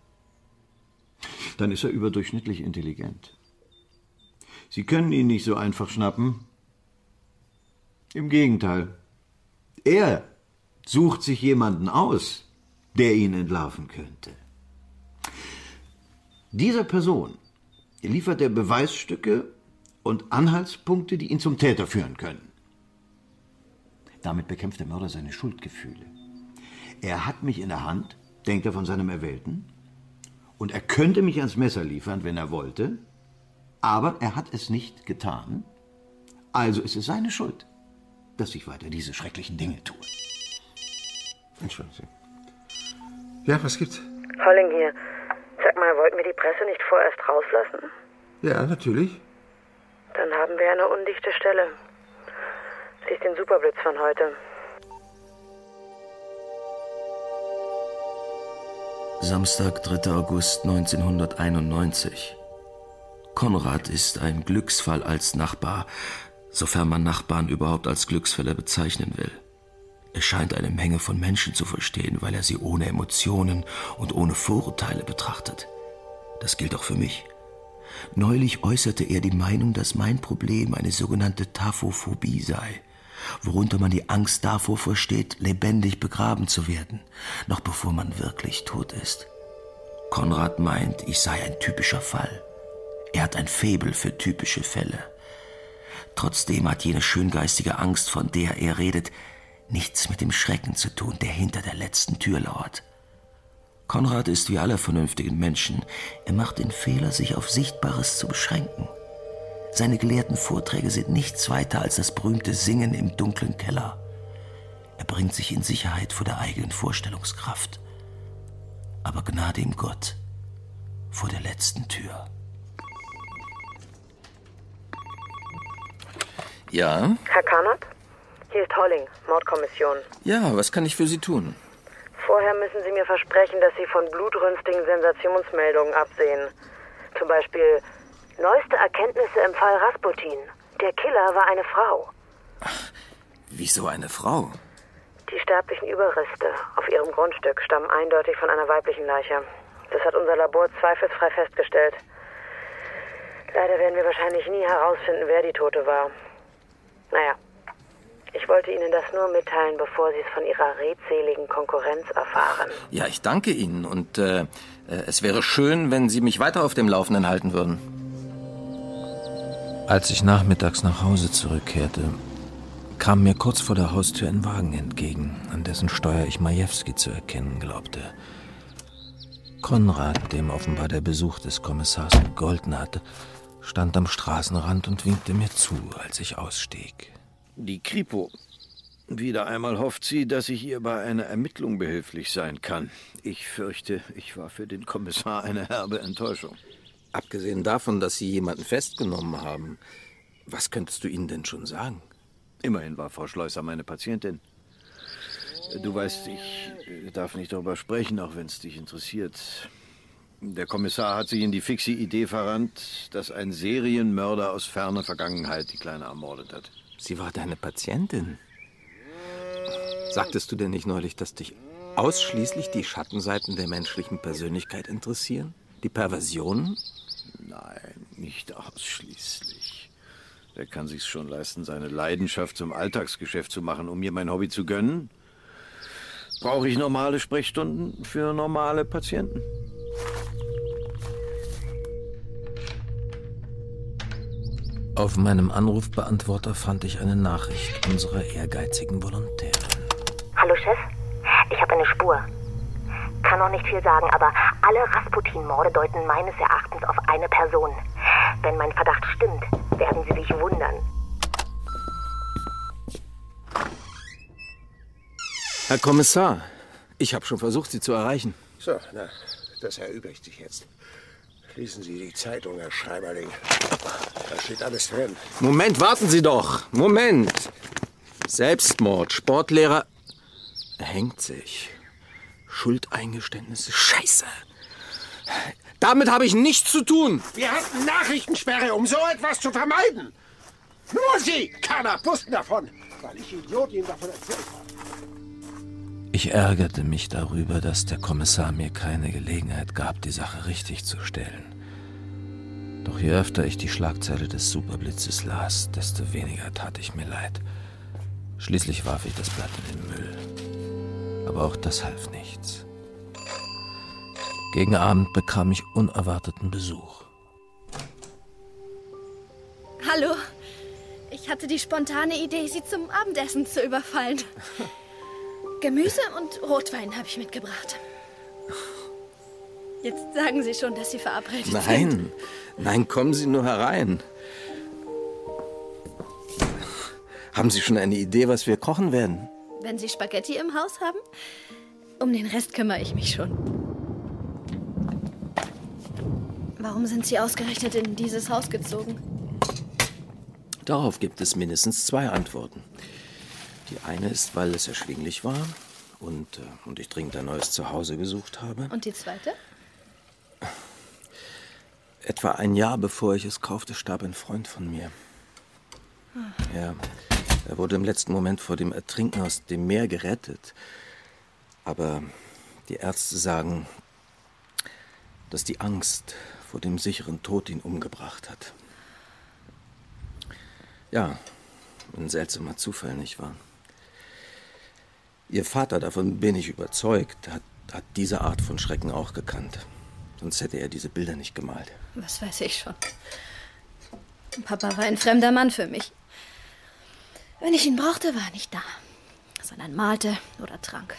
Dann ist er überdurchschnittlich intelligent. Sie können ihn nicht so einfach schnappen. Im Gegenteil. Er sucht sich jemanden aus, der ihn entlarven könnte. Dieser Person liefert er Beweisstücke und Anhaltspunkte, die ihn zum Täter führen können. Damit bekämpft der Mörder seine Schuldgefühle. Er hat mich in der Hand, denkt er von seinem Erwählten, und er könnte mich ans Messer liefern, wenn er wollte, aber er hat es nicht getan. Also ist es seine Schuld, dass ich weiter diese schrecklichen Dinge tue. Entschuldigung Sie. Ja, was gibt's? Holling hier. Sag mal, wollten wir die Presse nicht vorerst rauslassen? Ja, natürlich. Dann haben wir eine undichte Stelle. Siehst den Superblitz von heute. Samstag, dritter August neunzehnhunderteinundneunzig. Konrad ist ein Glücksfall als Nachbar, sofern man Nachbarn überhaupt als Glücksfälle bezeichnen will. Er scheint eine Menge von Menschen zu verstehen, weil er sie ohne Emotionen und ohne Vorurteile betrachtet. Das gilt auch für mich. Neulich äußerte er die Meinung, dass mein Problem eine sogenannte Taphophobie sei, worunter man die Angst davor versteht, lebendig begraben zu werden, noch bevor man wirklich tot ist. Konrad meint, ich sei ein typischer Fall. Er hat ein Faible für typische Fälle. Trotzdem hat jene schöngeistige Angst, von der er redet, nichts mit dem Schrecken zu tun, der hinter der letzten Tür lauert. Konrad ist wie alle vernünftigen Menschen. Er macht den Fehler, sich auf Sichtbares zu beschränken. Seine gelehrten Vorträge sind nichts weiter als das berühmte Singen im dunklen Keller. Er bringt sich in Sicherheit vor der eigenen Vorstellungskraft. Aber Gnade ihm Gott vor der letzten Tür. Ja? Herr Karnat? Hier ist Holling, Mordkommission. Ja, was kann ich für Sie tun? Vorher müssen Sie mir versprechen, dass Sie von blutrünstigen Sensationsmeldungen absehen. Zum Beispiel neueste Erkenntnisse im Fall Rasputin. Der Killer war eine Frau. Ach, wieso eine Frau? Die sterblichen Überreste auf ihrem Grundstück stammen eindeutig von einer weiblichen Leiche. Das hat unser Labor zweifelsfrei festgestellt. Leider werden wir wahrscheinlich nie herausfinden, wer die Tote war. Naja, ich wollte Ihnen das nur mitteilen, bevor Sie es von Ihrer redseligen Konkurrenz erfahren. Ja, ich danke Ihnen und äh, es wäre schön, wenn Sie mich weiter auf dem Laufenden halten würden. Als ich nachmittags nach Hause zurückkehrte, kam mir kurz vor der Haustür ein Wagen entgegen, an dessen Steuer ich Majewski zu erkennen glaubte. Konrad, dem offenbar der Besuch des Kommissars gegolten hatte, stand am Straßenrand und winkte mir zu, als ich ausstieg. Die Kripo. Wieder einmal hofft sie, dass ich ihr bei einer Ermittlung behilflich sein kann. Ich fürchte, ich war für den Kommissar eine herbe Enttäuschung. Abgesehen davon, dass Sie jemanden festgenommen haben, was könntest du ihnen denn schon sagen? Immerhin war Frau Schleusser meine Patientin. Du weißt, ich darf nicht darüber sprechen, auch wenn es dich interessiert. Der Kommissar hat sich in die fixe Idee verrannt, dass ein Serienmörder aus ferner Vergangenheit die Kleine ermordet hat. Sie war deine Patientin. Sagtest du denn nicht neulich, dass dich ausschließlich die Schattenseiten der menschlichen Persönlichkeit interessieren? Die Perversionen? Nein, nicht ausschließlich. Der kann sich's schon leisten, seine Leidenschaft zum Alltagsgeschäft zu machen, um mir mein Hobby zu gönnen. Brauche ich normale Sprechstunden für normale Patienten? Auf meinem Anrufbeantworter fand ich eine Nachricht unserer ehrgeizigen Volontärin. Hallo Chef, ich habe eine Spur. Kann noch nicht viel sagen, aber alle Rasputin-Morde deuten meines Erachtens auf eine Person. Wenn mein Verdacht stimmt, werden Sie sich wundern. Herr Kommissar, ich habe schon versucht, Sie zu erreichen. So, na, das erübrigt sich jetzt. Lesen Sie die Zeitung, Herr Schreiberling. Da steht alles drin. Moment, warten Sie doch. Moment. Selbstmord, Sportlehrer. Er hängt sich. Schuldeingeständnisse. Scheiße. Damit habe ich nichts zu tun. Wir hatten Nachrichtensperre, um so etwas zu vermeiden. Nur Sie, Karnat, wussten davon, weil ich Idiot Ihnen davon erzählt habe. Ich ärgerte mich darüber, dass der Kommissar mir keine Gelegenheit gab, die Sache richtig zu stellen. Doch je öfter ich die Schlagzeile des Superblitzes las, desto weniger tat ich mir leid. Schließlich warf ich das Blatt in den Müll. Aber auch das half nichts. Gegen Abend bekam ich unerwarteten Besuch. Hallo. Ich hatte die spontane Idee, Sie zum Abendessen zu überfallen. Gemüse und Rotwein habe ich mitgebracht. Jetzt sagen Sie schon, dass Sie verabredet Nein, sind. Nein, nein, kommen Sie nur herein. Haben Sie schon eine Idee, was wir kochen werden? Wenn Sie Spaghetti im Haus haben, um den Rest kümmere ich mich schon. Warum sind Sie ausgerechnet in dieses Haus gezogen? Darauf gibt es mindestens zwei Antworten. Die eine ist, weil es erschwinglich war, und, äh, und ich dringend ein neues Zuhause gesucht habe. Und die zweite? Etwa ein Jahr bevor ich es kaufte, starb ein Freund von mir. Ja, er wurde im letzten Moment vor dem Ertrinken aus dem Meer gerettet. Aber die Ärzte sagen, dass die Angst vor dem sicheren Tod ihn umgebracht hat. Ja, ein seltsamer Zufall, nicht wahr? Ihr Vater, davon bin ich überzeugt, hat, hat diese Art von Schrecken auch gekannt. Sonst hätte er diese Bilder nicht gemalt. Was weiß ich schon. Papa war ein fremder Mann für mich. Wenn ich ihn brauchte, war er nicht da, sondern malte oder trank.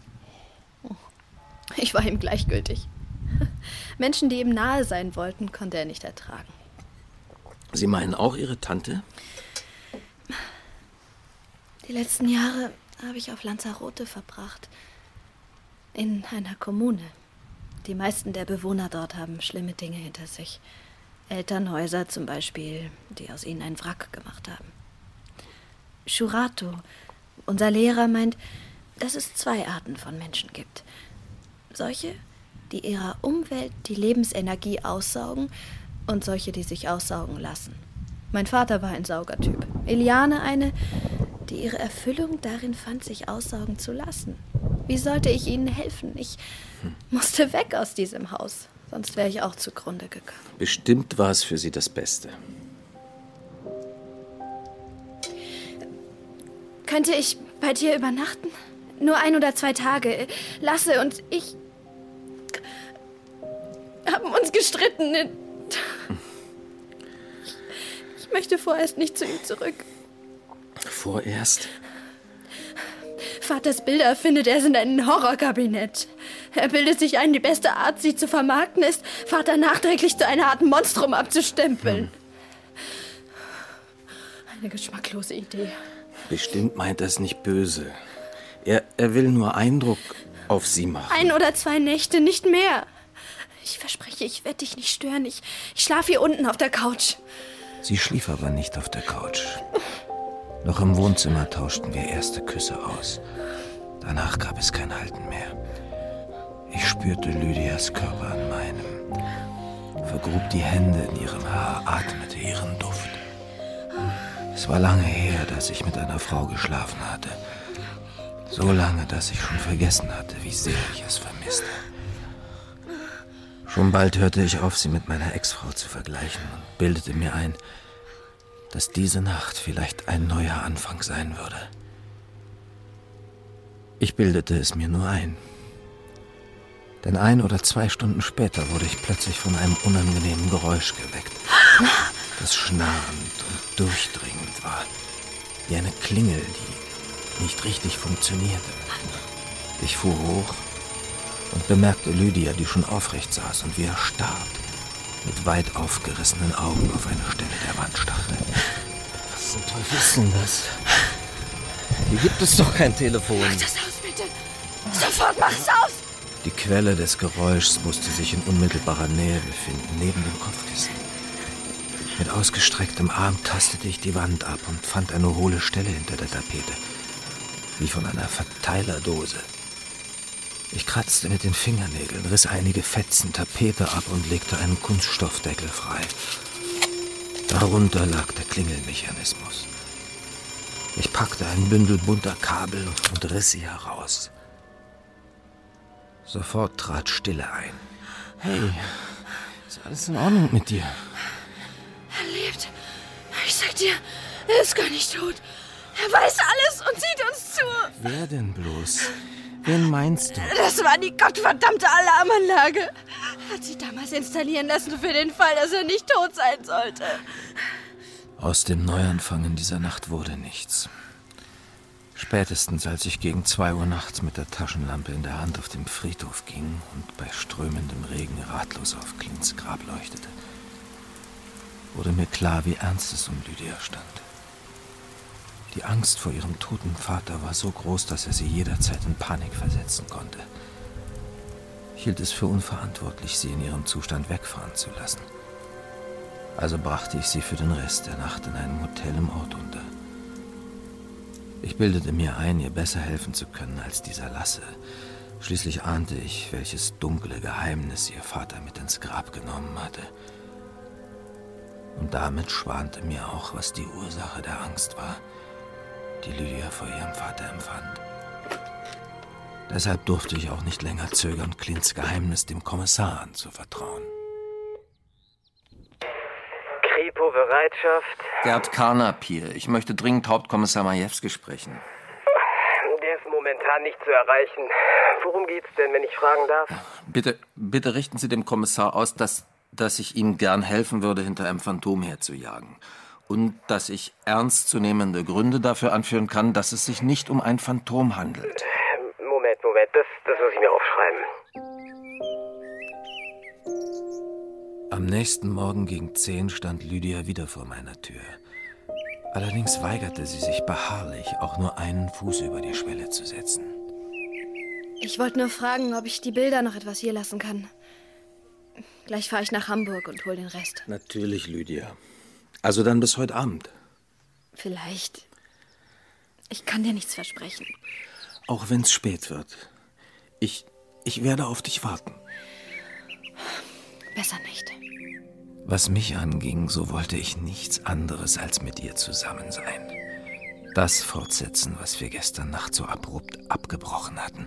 Ich war ihm gleichgültig. Menschen, die ihm nahe sein wollten, konnte er nicht ertragen. Sie meinen auch Ihre Tante? Die letzten Jahre habe ich auf Lanzarote verbracht. In einer Kommune. Die meisten der Bewohner dort haben schlimme Dinge hinter sich. Elternhäuser zum Beispiel, die aus ihnen ein Wrack gemacht haben. Churato, unser Lehrer, meint, dass es zwei Arten von Menschen gibt. Solche, die ihrer Umwelt die Lebensenergie aussaugen, und solche, die sich aussaugen lassen. Mein Vater war ein Saugertyp. Eliane eine, die ihre Erfüllung darin fand, sich aussaugen zu lassen. Wie sollte ich ihnen helfen? Ich musste weg aus diesem Haus, sonst wäre ich auch zugrunde gegangen. Bestimmt war es für Sie das Beste. Könnte ich bei dir übernachten? Nur ein oder zwei Tage. Lasse und ich haben uns gestritten. Ich möchte vorerst nicht zu ihm zurück. Vorerst? Vaters Bilder findet er in einem Horrorkabinett. Er bildet sich ein, die beste Art, sie zu vermarkten, ist, Vater nachträglich zu einer Art Monstrum abzustempeln. Hm. Eine geschmacklose Idee. Bestimmt meint er es nicht böse. Er, er will nur Eindruck auf Sie machen. Ein oder zwei Nächte, nicht mehr. Ich verspreche, ich werde dich nicht stören. Ich, ich schlafe hier unten auf der Couch. Sie schlief aber nicht auf der Couch. Noch im Wohnzimmer tauschten wir erste Küsse aus. Danach gab es kein Halten mehr. Ich spürte Lydias Körper an meinem, vergrub die Hände in ihrem Haar, atmete ihren Duft. Es war lange her, dass ich mit einer Frau geschlafen hatte. So lange, dass ich schon vergessen hatte, wie sehr ich es vermisste. Schon bald hörte ich auf, sie mit meiner Ex-Frau zu vergleichen und bildete mir ein, dass diese Nacht vielleicht ein neuer Anfang sein würde. Ich bildete es mir nur ein. Denn ein oder zwei Stunden später wurde ich plötzlich von einem unangenehmen Geräusch geweckt, das schnarrend und durchdringend war, wie eine Klingel, die nicht richtig funktionierte. Ich fuhr hoch und bemerkte Lydia, die schon aufrecht saß und wie erstarrt, mit weit aufgerissenen Augen auf eine Stelle der Wand starrte. Was zum Teufel ist denn das? Hier gibt es doch kein Telefon. Mach das aus, bitte! Sofort, mach es aus! Die Quelle des Geräuschs musste sich in unmittelbarer Nähe befinden, neben dem Kopfkissen. Mit ausgestrecktem Arm tastete ich die Wand ab und fand eine hohle Stelle hinter der Tapete, wie von einer Verteilerdose. Ich kratzte mit den Fingernägeln, riss einige Fetzen Tapete ab und legte einen Kunststoffdeckel frei. Darunter lag der Klingelmechanismus. Ich packte ein Bündel bunter Kabel und riss sie heraus. Sofort trat Stille ein. Hey, ist alles in Ordnung mit dir? Er lebt. Ich sag dir, er ist gar nicht tot. Er weiß alles und sieht uns zu. Wer denn bloß? Wen meinst du? Das war die gottverdammte Alarmanlage. Er hat sie damals installieren lassen für den Fall, dass er nicht tot sein sollte. Aus dem Neuanfang in dieser Nacht wurde nichts. Spätestens als ich gegen zwei Uhr nachts mit der Taschenlampe in der Hand auf dem Friedhof ging und bei strömendem Regen ratlos auf Clints Grab leuchtete, wurde mir klar, wie ernst es um Lydia stand. Die Angst vor ihrem toten Vater war so groß, dass er sie jederzeit in Panik versetzen konnte. Ich hielt es für unverantwortlich, sie in ihrem Zustand wegfahren zu lassen. Also brachte ich sie für den Rest der Nacht in einem Hotel im Ort unter. Ich bildete mir ein, ihr besser helfen zu können als dieser Lasse. Schließlich ahnte ich, welches dunkle Geheimnis ihr Vater mit ins Grab genommen hatte. Und damit schwante mir auch, was die Ursache der Angst war, die Lydia vor ihrem Vater empfand. Deshalb durfte ich auch nicht länger zögern, Clints Geheimnis dem Kommissar anzuvertrauen. Kripo-Bereitschaft. Gerd Karnap hier. Ich möchte dringend Hauptkommissar Majewski sprechen. Der ist momentan nicht zu erreichen. Worum geht's denn, wenn ich fragen darf? Bitte, bitte richten Sie dem Kommissar aus, dass, dass ich ihm gern helfen würde, hinter einem Phantom herzujagen. Und dass ich ernstzunehmende Gründe dafür anführen kann, dass es sich nicht um ein Phantom handelt. Moment, Moment, das, das muss ich mir aufschreiben. Am nächsten Morgen gegen zehn stand Lydia wieder vor meiner Tür. Allerdings weigerte sie sich beharrlich, auch nur einen Fuß über die Schwelle zu setzen. Ich wollte nur fragen, ob ich die Bilder noch etwas hier lassen kann. Gleich fahre ich nach Hamburg und hol den Rest. Natürlich, Lydia. Also dann bis heute Abend. Vielleicht. Ich kann dir nichts versprechen. Auch wenn es spät wird. Ich, ich werde auf dich warten. Besser nicht. Was mich anging, so wollte ich nichts anderes als mit ihr zusammen sein. Das fortsetzen, was wir gestern Nacht so abrupt abgebrochen hatten.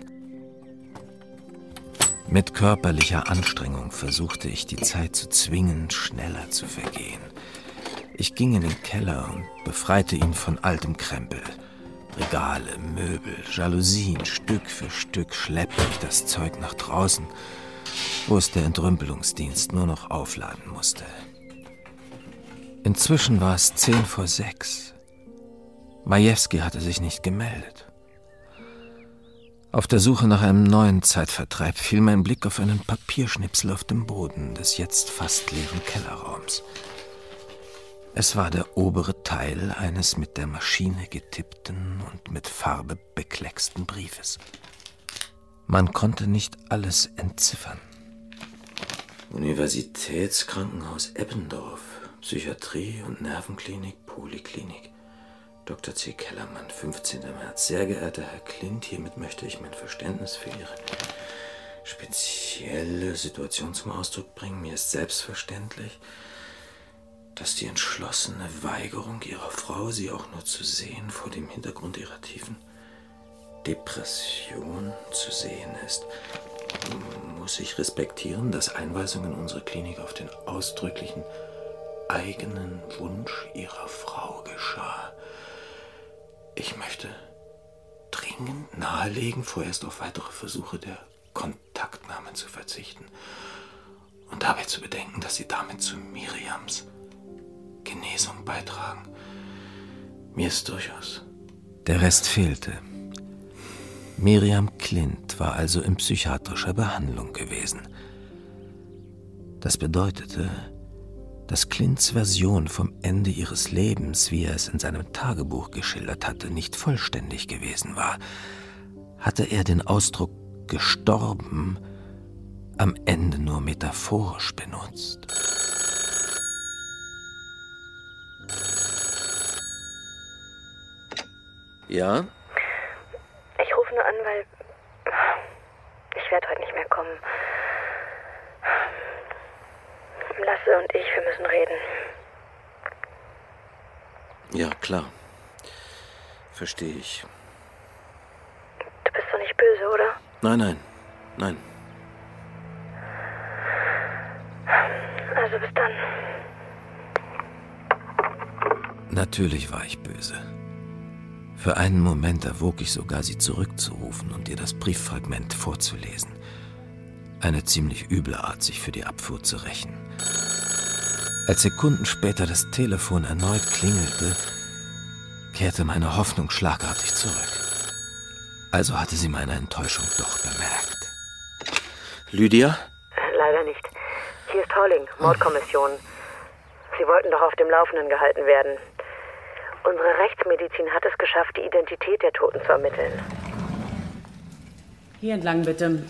Mit körperlicher Anstrengung versuchte ich, die Zeit zu zwingen, schneller zu vergehen. Ich ging in den Keller und befreite ihn von altem Krempel. Regale, Möbel, Jalousien, Stück für Stück schleppte ich das Zeug nach draußen, wo es der Entrümpelungsdienst nur noch aufladen musste. Inzwischen war es zehn vor sechs. Majewski hatte sich nicht gemeldet. Auf der Suche nach einem neuen Zeitvertreib fiel mein Blick auf einen Papierschnipsel auf dem Boden des jetzt fast leeren Kellerraums. Es war der obere Teil eines mit der Maschine getippten und mit Farbe beklecksten Briefes. Man konnte nicht alles entziffern. Universitätskrankenhaus Eppendorf, Psychiatrie und Nervenklinik, Poliklinik. Doktor C. Kellermann, fünfzehnten März. Sehr geehrter Herr Clint, hiermit möchte ich mein Verständnis für Ihre spezielle Situation zum Ausdruck bringen. Mir ist selbstverständlich, dass die entschlossene Weigerung Ihrer Frau, Sie auch nur zu sehen, vor dem Hintergrund ihrer tiefen Depression zu sehen ist. Muss ich respektieren, dass Einweisung in unsere Klinik auf den ausdrücklichen eigenen Wunsch Ihrer Frau geschah. Ich möchte dringend nahelegen, vorerst auf weitere Versuche der Kontaktnahme zu verzichten und dabei zu bedenken, dass Sie damit zu Miriams Genesung beitragen. Mir ist durchaus... Der Rest fehlte. Miriam Clint war also in psychiatrischer Behandlung gewesen. Das bedeutete, dass Clints Version vom Ende ihres Lebens, wie er es in seinem Tagebuch geschildert hatte, nicht vollständig gewesen war. Hatte er den Ausdruck gestorben am Ende nur metaphorisch benutzt. Ja? Ich rufe nur an, weil ich werde heute nicht mehr kommen. Lasse und ich, wir müssen reden. Ja, klar. Verstehe ich. Du bist doch nicht böse, oder? Nein, nein, nein. Also bis dann. Natürlich war ich böse. Für einen Moment erwog ich sogar, sie zurückzurufen und ihr das Brieffragment vorzulesen. Eine ziemlich üble Art, sich für die Abfuhr zu rächen. Als Sekunden später das Telefon erneut klingelte, kehrte meine Hoffnung schlagartig zurück. Also hatte sie meine Enttäuschung doch bemerkt. Lydia? Leider nicht. Hier ist Holling, Mordkommission. Sie wollten doch auf dem Laufenden gehalten werden. Unsere Rechtsmedizin hat es geschafft, die Identität der Toten zu ermitteln. Hier entlang, bitte.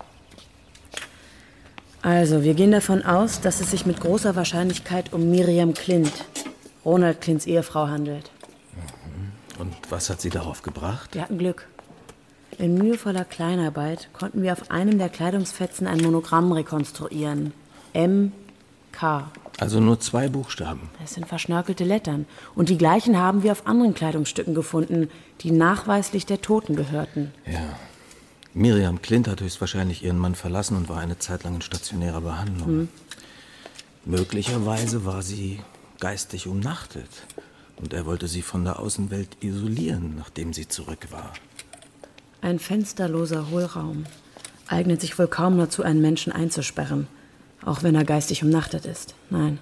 Also, wir gehen davon aus, dass es sich mit großer Wahrscheinlichkeit um Miriam Clint, Ronald Clints Ehefrau, handelt. Und was hat Sie darauf gebracht? Wir hatten Glück. In mühevoller Kleinarbeit konnten wir auf einem der Kleidungsfetzen ein Monogramm rekonstruieren. M K. Also nur zwei Buchstaben. Das sind verschnörkelte Lettern. Und die gleichen haben wir auf anderen Kleidungsstücken gefunden, die nachweislich der Toten gehörten. Ja. Miriam Clint hat höchstwahrscheinlich ihren Mann verlassen und war eine Zeit lang in stationärer Behandlung. Hm. Möglicherweise war sie geistig umnachtet. Und er wollte sie von der Außenwelt isolieren, nachdem sie zurück war. Ein fensterloser Hohlraum eignet sich wohl kaum dazu, einen Menschen einzusperren. Auch wenn er geistig umnachtet ist. Nein.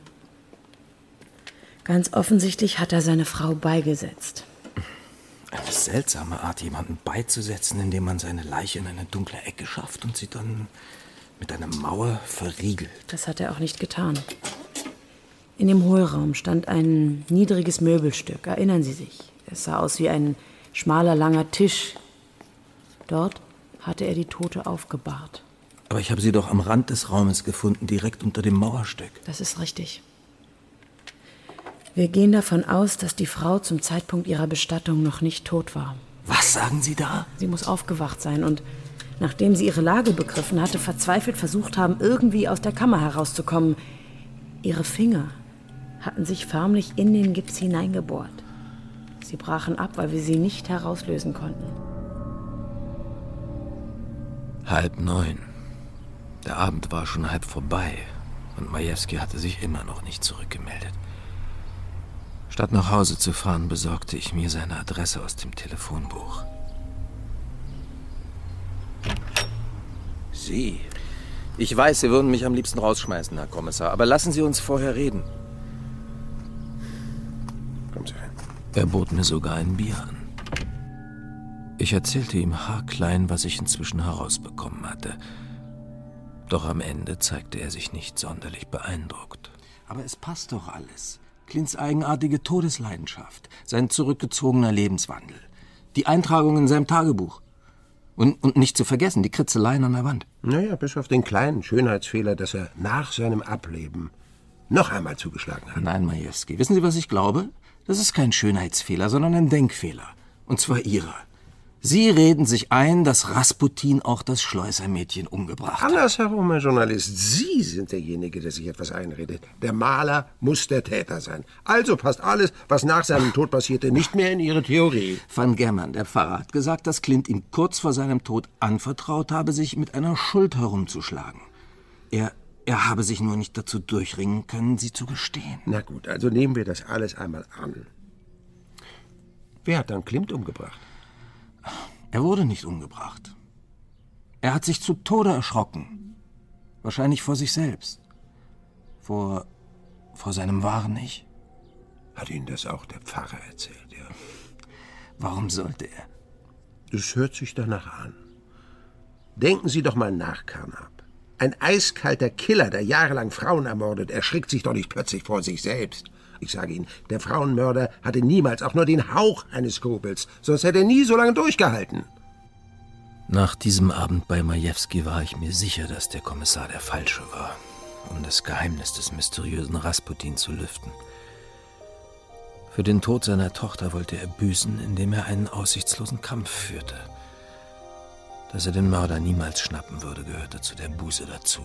Ganz offensichtlich hat er seine Frau beigesetzt. Eine seltsame Art, jemanden beizusetzen, indem man seine Leiche in eine dunkle Ecke schafft und sie dann mit einer Mauer verriegelt. Das hat er auch nicht getan. In dem Hohlraum stand ein niedriges Möbelstück. Erinnern Sie sich? Es sah aus wie ein schmaler, langer Tisch. Dort hatte er die Tote aufgebahrt. Aber ich habe sie doch am Rand des Raumes gefunden, direkt unter dem Mauerstück. Das ist richtig. Wir gehen davon aus, dass die Frau zum Zeitpunkt ihrer Bestattung noch nicht tot war. Was sagen Sie da? Sie muss aufgewacht sein und, nachdem sie ihre Lage begriffen hatte, verzweifelt versucht haben, irgendwie aus der Kammer herauszukommen. Ihre Finger hatten sich förmlich in den Gips hineingebohrt. Sie brachen ab, weil wir sie nicht herauslösen konnten. Halb neun. Der Abend war schon halb vorbei und Majewski hatte sich immer noch nicht zurückgemeldet. Statt nach Hause zu fahren, besorgte ich mir seine Adresse aus dem Telefonbuch. Sie? Ich weiß, Sie würden mich am liebsten rausschmeißen, Herr Kommissar, aber lassen Sie uns vorher reden. Kommen Sie rein. Er bot mir sogar ein Bier an. Ich erzählte ihm haarklein, was ich inzwischen herausbekommen hatte. Doch am Ende zeigte er sich nicht sonderlich beeindruckt. Aber es passt doch alles. Clints eigenartige Todesleidenschaft, sein zurückgezogener Lebenswandel, die Eintragung in seinem Tagebuch. Und, und nicht zu vergessen, die Kritzeleien an der Wand. Naja, bis auf den kleinen Schönheitsfehler, dass er nach seinem Ableben noch einmal zugeschlagen hat. Nein, Majewski, wissen Sie, was ich glaube? Das ist kein Schönheitsfehler, sondern ein Denkfehler. Und zwar Ihrer. Sie reden sich ein, dass Rasputin auch das Schleusermädchen umgebracht hat. Andersherum, Herr Journalist, Sie sind derjenige, der sich etwas einredet. Der Maler muss der Täter sein. Also passt alles, was nach seinem Tod passierte, nicht mehr in Ihre Theorie. Van German, der Pfarrer, hat gesagt, dass Clint ihm kurz vor seinem Tod anvertraut habe, sich mit einer Schuld herumzuschlagen. Er, er habe sich nur nicht dazu durchringen können, sie zu gestehen. Na gut, also nehmen wir das alles einmal an. Wer hat dann Clint umgebracht? Er wurde nicht umgebracht. Er hat sich zu Tode erschrocken. Wahrscheinlich vor sich selbst. Vor, vor seinem wahren Ich. Hat Ihnen das auch der Pfarrer erzählt, ja? Warum sollte er? Das hört sich danach an. Denken Sie doch mal nach, Carnap. Ein eiskalter Killer, der jahrelang Frauen ermordet, erschrickt sich doch nicht plötzlich vor sich selbst. Ich sage Ihnen, der Frauenmörder hatte niemals auch nur den Hauch eines Skrupels, sonst hätte er nie so lange durchgehalten. Nach diesem Abend bei Majewski war ich mir sicher, dass der Kommissar der Falsche war, um das Geheimnis des mysteriösen Rasputin zu lüften. Für den Tod seiner Tochter wollte er büßen, indem er einen aussichtslosen Kampf führte. Dass er den Mörder niemals schnappen würde, gehörte zu der Buße dazu.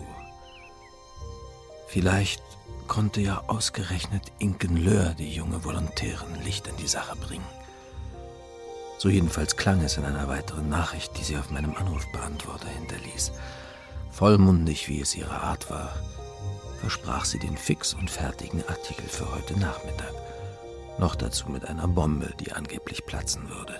Vielleicht konnte ja ausgerechnet Inken Löhr, die junge Volontärin, Licht in die Sache bringen. So jedenfalls klang es in einer weiteren Nachricht, die sie auf meinem Anrufbeantworter hinterließ. Vollmundig, wie es ihre Art war, versprach sie den fix und fertigen Artikel für heute Nachmittag. Noch dazu mit einer Bombe, die angeblich platzen würde.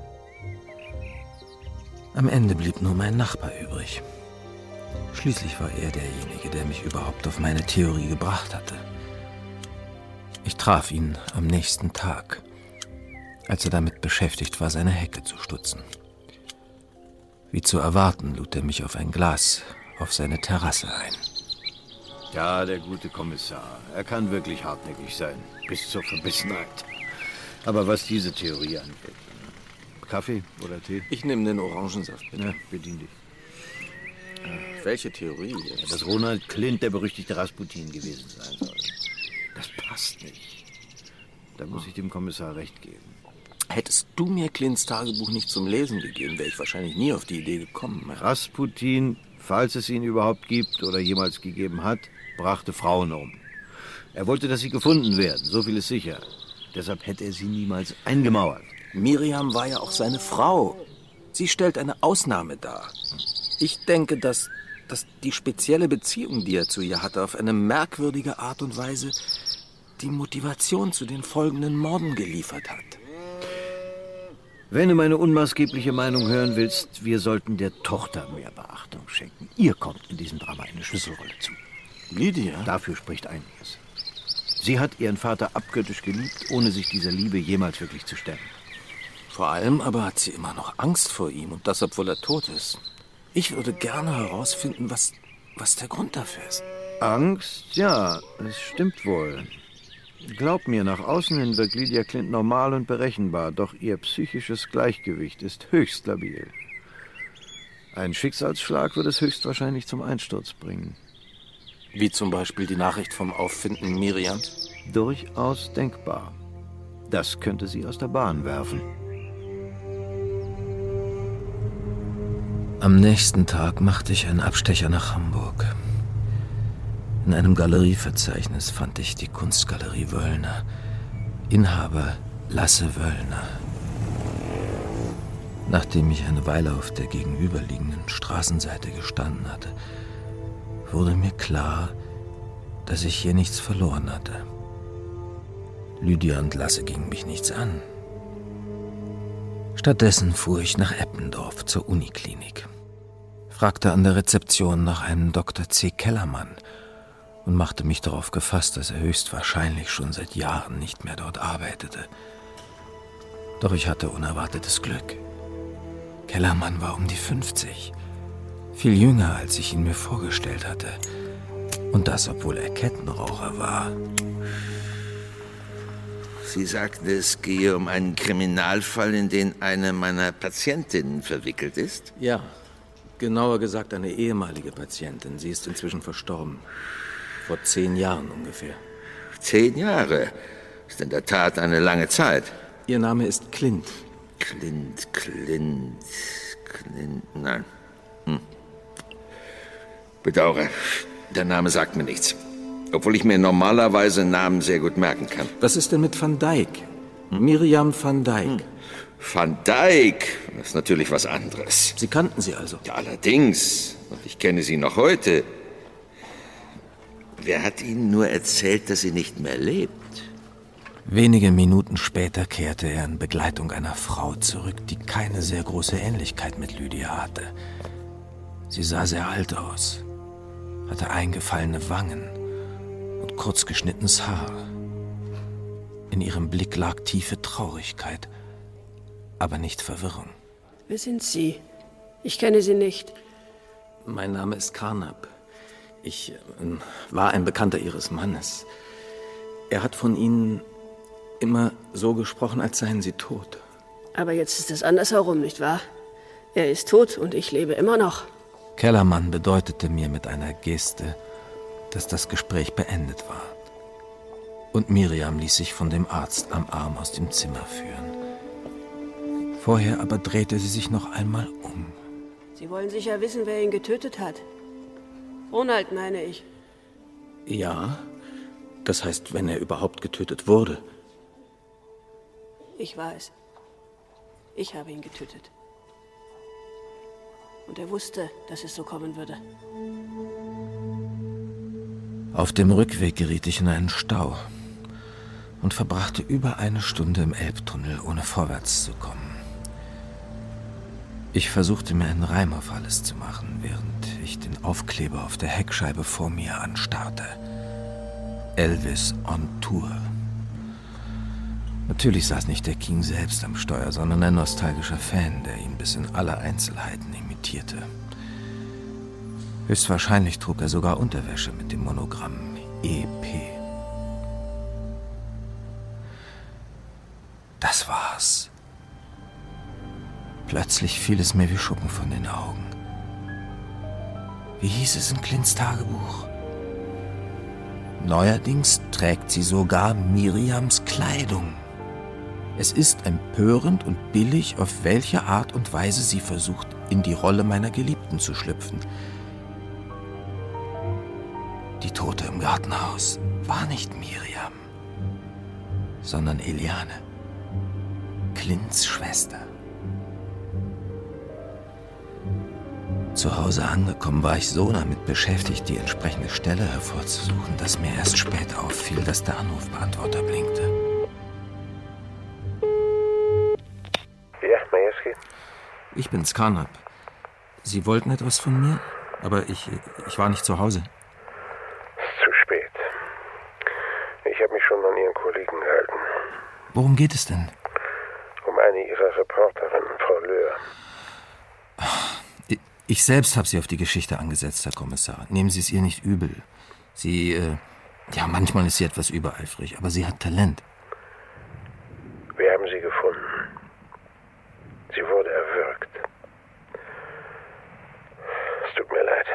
Am Ende blieb nur mein Nachbar übrig. Schließlich war er derjenige, der mich überhaupt auf meine Theorie gebracht hatte. Ich traf ihn am nächsten Tag, als er damit beschäftigt war, seine Hecke zu stutzen. Wie zu erwarten, lud er mich auf ein Glas auf seine Terrasse ein. Ja, der gute Kommissar. Er kann wirklich hartnäckig sein, bis zur Verbissenheit. Aber was diese Theorie angeht, Kaffee oder Tee? Ich nehme den Orangensaft, bitte. Ja, bedien dich. Welche Theorie jetzt? Ja, dass Ronald Clint der berüchtigte Rasputin gewesen sein soll. Das passt nicht. Da muss ich dem Kommissar recht geben. Hättest du mir Clints Tagebuch nicht zum Lesen gegeben, wäre ich wahrscheinlich nie auf die Idee gekommen. Rasputin, falls es ihn überhaupt gibt oder jemals gegeben hat, brachte Frauen um. Er wollte, dass sie gefunden werden, so viel ist sicher. Deshalb hätte er sie niemals eingemauert. Miriam war ja auch seine Frau. Sie stellt eine Ausnahme dar. Ich denke, dass, dass die spezielle Beziehung, die er zu ihr hatte, auf eine merkwürdige Art und Weise die Motivation zu den folgenden Morden geliefert hat. Wenn du meine unmaßgebliche Meinung hören willst, wir sollten der Tochter mehr Beachtung schenken. Ihr kommt in diesem Drama eine Schlüsselrolle zu. Lydia? Dafür spricht einiges. Sie hat ihren Vater abgöttisch geliebt, ohne sich dieser Liebe jemals wirklich zu stellen. Vor allem aber hat sie immer noch Angst vor ihm, und das, obwohl er tot ist. Ich würde gerne herausfinden, was, was der Grund dafür ist. Angst? Ja, es stimmt wohl. Glaub mir, nach außen hin wirkt Lydia Clint normal und berechenbar, doch ihr psychisches Gleichgewicht ist höchst labil. Ein Schicksalsschlag wird es höchstwahrscheinlich zum Einsturz bringen. Wie zum Beispiel die Nachricht vom Auffinden Miriams? Durchaus denkbar. Das könnte sie aus der Bahn werfen. Am nächsten Tag machte ich einen Abstecher nach Hamburg. In einem Galerieverzeichnis fand ich die Kunstgalerie Wöllner. Inhaber Lasse Wöllner. Nachdem ich eine Weile auf der gegenüberliegenden Straßenseite gestanden hatte, wurde mir klar, dass ich hier nichts verloren hatte. Lydia und Lasse gingen mich nichts an. Stattdessen fuhr ich nach Eppendorf zur Uniklinik, fragte an der Rezeption nach einem Doktor C. Kellermann und machte mich darauf gefasst, dass er höchstwahrscheinlich schon seit Jahren nicht mehr dort arbeitete. Doch ich hatte unerwartetes Glück. Kellermann war um die fünfzig, viel jünger, als ich ihn mir vorgestellt hatte. Und das, obwohl er Kettenraucher war. Sie sagten, es gehe um einen Kriminalfall, in den eine meiner Patientinnen verwickelt ist? Ja, genauer gesagt eine ehemalige Patientin. Sie ist inzwischen verstorben. Vor zehn Jahren ungefähr. Zehn Jahre? Ist in der Tat eine lange Zeit. Ihr Name ist Clint. Clint, Clint, Clint, nein. Hm. Bedauere, der Name sagt mir nichts. Obwohl ich mir normalerweise Namen sehr gut merken kann. Was ist denn mit Van Dyck? Hm? Miriam Van Dyck. Hm. Van Dyck? Das ist natürlich was anderes. Sie kannten sie also? Ja, allerdings. Und ich kenne sie noch heute. Wer hat Ihnen nur erzählt, dass sie nicht mehr lebt? Wenige Minuten später kehrte er in Begleitung einer Frau zurück, die keine sehr große Ähnlichkeit mit Lydia hatte. Sie sah sehr alt aus, hatte eingefallene Wangen und kurz geschnittenes Haar. In ihrem Blick lag tiefe Traurigkeit, aber nicht Verwirrung. Wer sind Sie? Ich kenne Sie nicht. Mein Name ist Carnap. Ich äh, war ein Bekannter Ihres Mannes. Er hat von Ihnen immer so gesprochen, als seien Sie tot. Aber jetzt ist es andersherum, nicht wahr? Er ist tot und ich lebe immer noch. Kellermann bedeutete mir mit einer Geste, dass das Gespräch beendet war. Und Miriam ließ sich von dem Arzt am Arm aus dem Zimmer führen. Vorher aber drehte sie sich noch einmal um. Sie wollen sicher wissen, wer ihn getötet hat. Ronald, meine ich. Ja, das heißt, wenn er überhaupt getötet wurde. Ich weiß. Ich habe ihn getötet. Und er wusste, dass es so kommen würde. Auf dem Rückweg geriet ich in einen Stau und verbrachte über eine Stunde im Elbtunnel, ohne vorwärts zu kommen. Ich versuchte mir einen Reim auf alles zu machen, während ich den Aufkleber auf der Heckscheibe vor mir anstarrte. Elvis on Tour. Natürlich saß nicht der King selbst am Steuer, sondern ein nostalgischer Fan, der ihn bis in alle Einzelheiten imitierte. Höchstwahrscheinlich trug er sogar Unterwäsche mit dem Monogramm E P. Das war's. Plötzlich fiel es mir wie Schuppen von den Augen. Wie hieß es in Clints Tagebuch? Neuerdings trägt sie sogar Miriams Kleidung. Es ist empörend und billig, auf welche Art und Weise sie versucht, in die Rolle meiner Geliebten zu schlüpfen. Die Tote im Gartenhaus war nicht Miriam, sondern Eliane, Clints Schwester. Zu Hause angekommen war ich so damit beschäftigt, die entsprechende Stelle hervorzusuchen, dass mir erst spät auffiel, dass der Anrufbeantworter blinkte. Ja, Majewski? Ich bin's, Karnap. Sie wollten etwas von mir, aber ich, ich war nicht zu Hause. Zu spät. Ich habe mich schon an Ihren Kollegen gehalten. Worum geht es denn? Um eine Ihrer Reporterinnen, Frau Löhr. Ich selbst habe sie auf die Geschichte angesetzt, Herr Kommissar. Nehmen Sie es ihr nicht übel. Sie, äh, ja, manchmal ist sie etwas übereifrig, aber sie hat Talent. Wir haben sie gefunden. Sie wurde erwürgt. Es tut mir leid.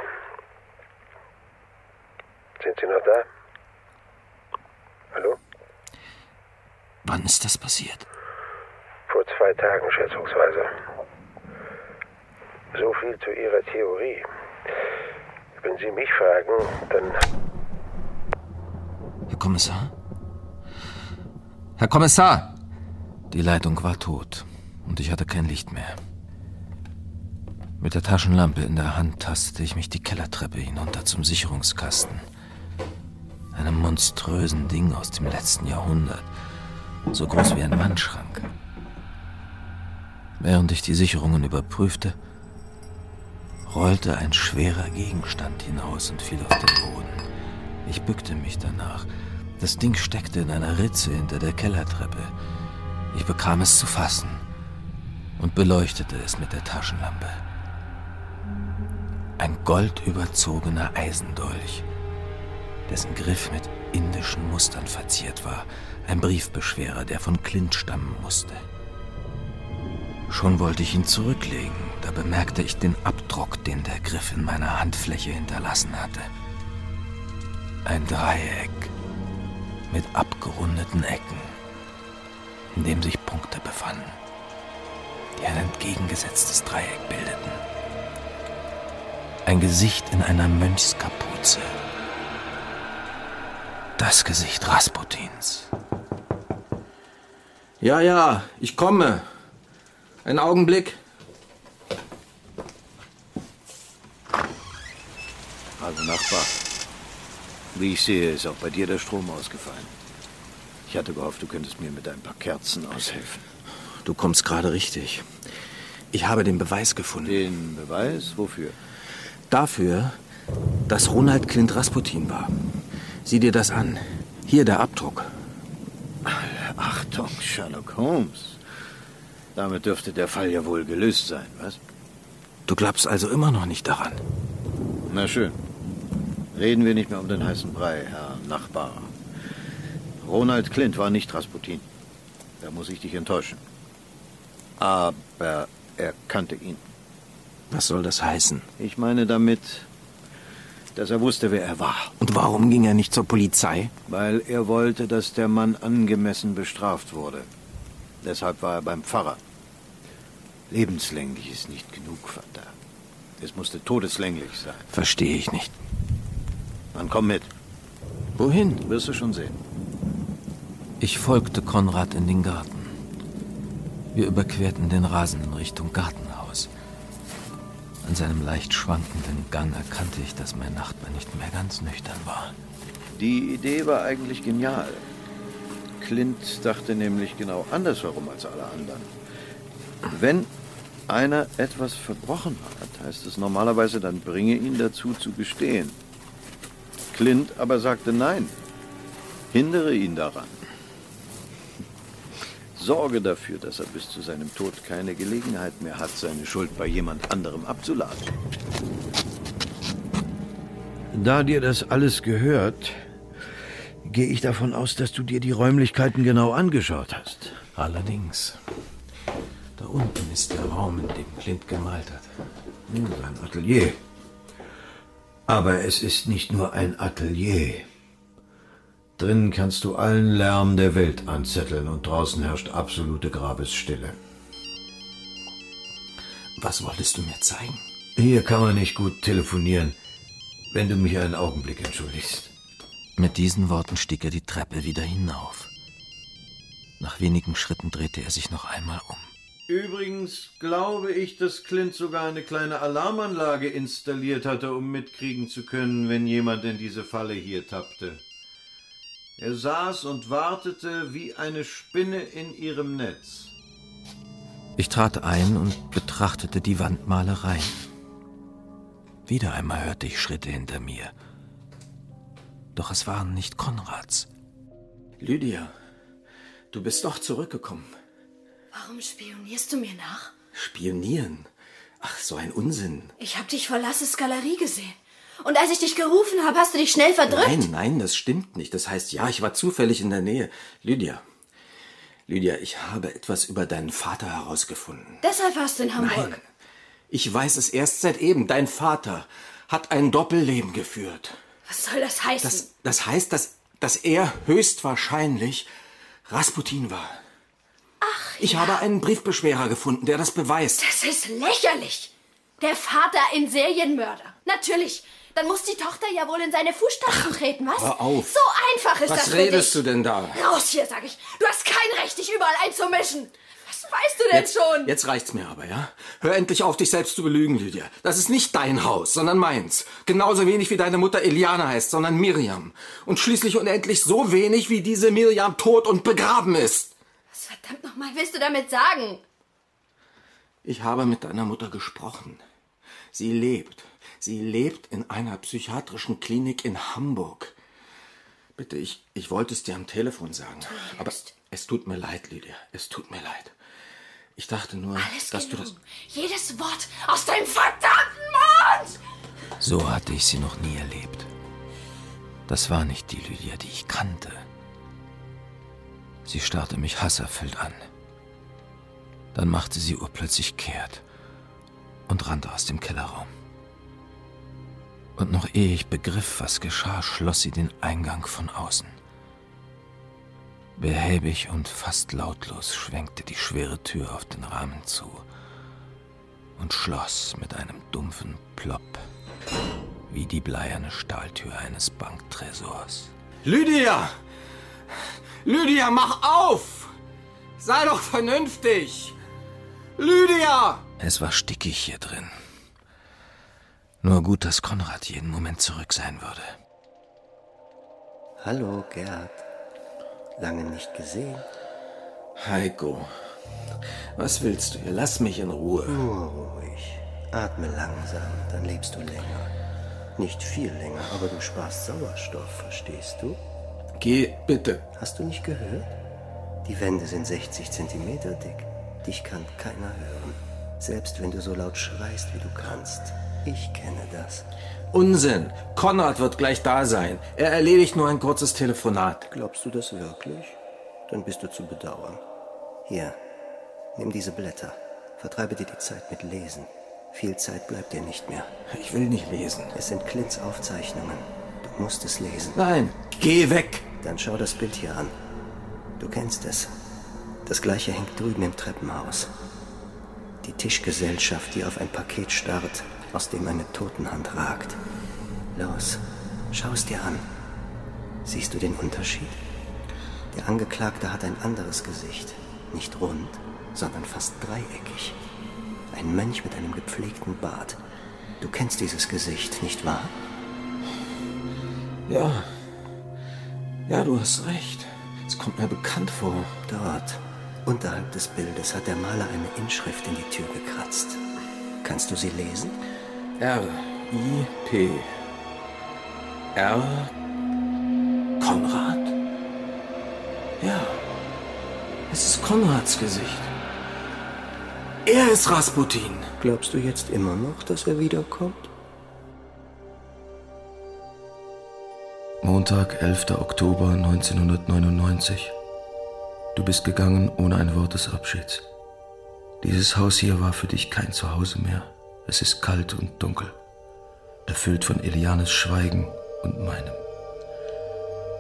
Sind Sie noch da? Hallo? Wann ist das passiert? Vor zwei Tagen schätzungsweise. So viel zu Ihrer Theorie. Wenn Sie mich fragen, dann... Herr Kommissar? Herr Kommissar! Die Leitung war tot und ich hatte kein Licht mehr. Mit der Taschenlampe in der Hand tastete ich mich die Kellertreppe hinunter zum Sicherungskasten. Einem monströsen Ding aus dem letzten Jahrhundert, so groß wie ein Wandschrank. Während ich die Sicherungen überprüfte, rollte ein schwerer Gegenstand hinaus und fiel auf den Boden. Ich bückte mich danach. Das Ding steckte in einer Ritze hinter der Kellertreppe. Ich bekam es zu fassen und beleuchtete es mit der Taschenlampe. Ein goldüberzogener Eisendolch, dessen Griff mit indischen Mustern verziert war. Ein Briefbeschwerer, der von Clint stammen musste. Schon wollte ich ihn zurücklegen, da bemerkte ich den Abdruck, den der Griff in meiner Handfläche hinterlassen hatte. Ein Dreieck mit abgerundeten Ecken, in dem sich Punkte befanden, die ein entgegengesetztes Dreieck bildeten. Ein Gesicht in einer Mönchskapuze. Das Gesicht Rasputins. Ja, ja, ich komme. Einen Augenblick. Also Nachbar, wie ich sehe, ist auch bei dir der Strom ausgefallen. Ich hatte gehofft, du könntest mir mit ein paar Kerzen aushelfen. Du kommst gerade richtig. Ich habe den Beweis gefunden. Den Beweis? Wofür? Dafür, dass Ronald Clint Rasputin war. Sieh dir das an. Hier der Abdruck. Achtung, Sherlock Holmes. Damit dürfte der Fall ja wohl gelöst sein, was? Du glaubst also immer noch nicht daran? Na schön. Reden wir nicht mehr um den heißen Brei, Herr Nachbar. Ronald Clint war nicht Rasputin. Da muss ich dich enttäuschen. Aber er kannte ihn. Was soll das heißen? Ich meine damit, dass er wusste, wer er war. Und warum ging er nicht zur Polizei? Weil er wollte, dass der Mann angemessen bestraft wurde. Deshalb war er beim Pfarrer. Lebenslänglich ist nicht genug, Vater. Es musste todeslänglich sein. Verstehe ich nicht. Dann komm mit. Wohin? Wirst du schon sehen. Ich folgte Konrad in den Garten. Wir überquerten den Rasen in Richtung Gartenhaus. An seinem leicht schwankenden Gang erkannte ich, dass mein Nachbar nicht mehr ganz nüchtern war. Die Idee war eigentlich genial. Clint dachte nämlich genau andersherum als alle anderen. Wenn einer etwas verbrochen hat, heißt es normalerweise, dann bringe ihn dazu zu gestehen. Clint aber sagte nein. Hindere ihn daran. Sorge dafür, dass er bis zu seinem Tod keine Gelegenheit mehr hat, seine Schuld bei jemand anderem abzuladen. Da dir das alles gehört, gehe ich davon aus, dass du dir die Räumlichkeiten genau angeschaut hast. Allerdings. Da unten ist der Raum, in dem Clint gemalt hat. Hm, sein Atelier. Aber es ist nicht nur ein Atelier. Drinnen kannst du allen Lärm der Welt anzetteln und draußen herrscht absolute Grabesstille. Was wolltest du mir zeigen? Hier kann man nicht gut telefonieren, wenn du mich einen Augenblick entschuldigst. Mit diesen Worten stieg er die Treppe wieder hinauf. Nach wenigen Schritten drehte er sich noch einmal um. Übrigens glaube ich, dass Clint sogar eine kleine Alarmanlage installiert hatte, um mitkriegen zu können, wenn jemand in diese Falle hier tappte. Er saß und wartete wie eine Spinne in ihrem Netz. Ich trat ein und betrachtete die Wandmalereien. Wieder einmal hörte ich Schritte hinter mir. Doch es waren nicht Konrads. Lydia, du bist doch zurückgekommen. Warum spionierst du mir nach? Spionieren? Ach, so ein Unsinn. Ich hab dich vor Lasses Galerie gesehen. Und als ich dich gerufen habe, hast du dich schnell verdrückt? Nein, nein, das stimmt nicht. Das heißt, ja, ich war zufällig in der Nähe. Lydia, Lydia, ich habe etwas über deinen Vater herausgefunden. Deshalb warst du in Hamburg. Nein, ich weiß es erst seit eben. Dein Vater hat ein Doppelleben geführt. Was soll das heißen? Das, das heißt, dass, dass er höchstwahrscheinlich Rasputin war. Ach, Ich ja. habe einen Briefbeschwerer gefunden, der das beweist. Das ist lächerlich. Der Vater ein Serienmörder. Natürlich. Dann muss die Tochter ja wohl in seine Fußstapfen treten, was? Hör auf. So einfach ist Was das für redest dich. du denn da? Raus hier, sag ich. Du hast kein Recht, dich überall einzumischen. Was weißt du denn Jetzt, schon? jetzt reicht's mir aber, ja? Hör endlich auf, dich selbst zu belügen, Lydia. Das ist nicht dein Haus, sondern meins. Genauso wenig wie deine Mutter Eliana heißt, sondern Miriam. Und schließlich und endlich so wenig, wie diese Miriam tot und begraben ist. Was verdammt nochmal willst du damit sagen? Ich habe mit deiner Mutter gesprochen. Sie lebt. Sie lebt in einer psychiatrischen Klinik in Hamburg. Bitte, ich, ich wollte es dir am Telefon sagen. Aber es tut mir leid, Lydia. Es tut mir leid. Ich dachte nur, Alles dass du gelogen. das... Jedes Wort aus deinem verdammten Mund! So hatte ich sie noch nie erlebt. Das war nicht die Lydia, die ich kannte. Sie starrte mich hasserfüllt an. Dann machte sie urplötzlich kehrt und rannte aus dem Kellerraum. Und noch ehe ich begriff, was geschah, schloss sie den Eingang von außen. Behäbig und fast lautlos schwenkte die schwere Tür auf den Rahmen zu und schloss mit einem dumpfen Plopp, wie die bleierne Stahltür eines Banktresors. Lydia! Lydia, mach auf! Sei doch vernünftig! Lydia! Es war stickig hier drin. Nur gut, dass Konrad jeden Moment zurück sein würde. Hallo, Gerd. Lange nicht gesehen. Heiko, was willst du hier? Lass mich in Ruhe. Nur ruhig. Atme langsam, dann lebst du länger. Nicht viel länger, aber du sparst Sauerstoff, verstehst du? Geh, bitte. Hast du nicht gehört? Die Wände sind sechzig Zentimeter dick. Dich kann keiner hören. Selbst wenn du so laut schreist, wie du kannst. Ich kenne das. Unsinn. Konrad wird gleich da sein. Er erledigt nur ein kurzes Telefonat. Glaubst du das wirklich? Dann bist du zu bedauern. Hier, nimm diese Blätter. Vertreibe dir die Zeit mit Lesen. Viel Zeit bleibt dir nicht mehr. Ich will nicht lesen. Es sind Clints Aufzeichnungen. Du musst es lesen. Nein, geh weg. Dann schau das Bild hier an. Du kennst es. Das gleiche hängt drüben im Treppenhaus. Die Tischgesellschaft, die auf ein Paket starrt, aus dem eine Totenhand ragt. Los, schau es dir an. Siehst du den Unterschied? Der Angeklagte hat ein anderes Gesicht. Nicht rund, sondern fast dreieckig. Ein Mönch mit einem gepflegten Bart. Du kennst dieses Gesicht, nicht wahr? Ja. Ja, du hast recht. Es kommt mir bekannt vor. Dort, unterhalb des Bildes, hat der Maler eine Inschrift in die Tür gekratzt. Kannst du sie lesen? R I P R Konrad? Ja, es ist Konrads Gesicht. Er ist Rasputin. Glaubst du jetzt immer noch, dass er wiederkommt? Montag, elfter Oktober neunzehnhundertneunundneunzig. Du bist gegangen ohne ein Wort des Abschieds. Dieses Haus hier war für dich kein Zuhause mehr. Es ist kalt und dunkel, erfüllt von Elianes Schweigen und meinem.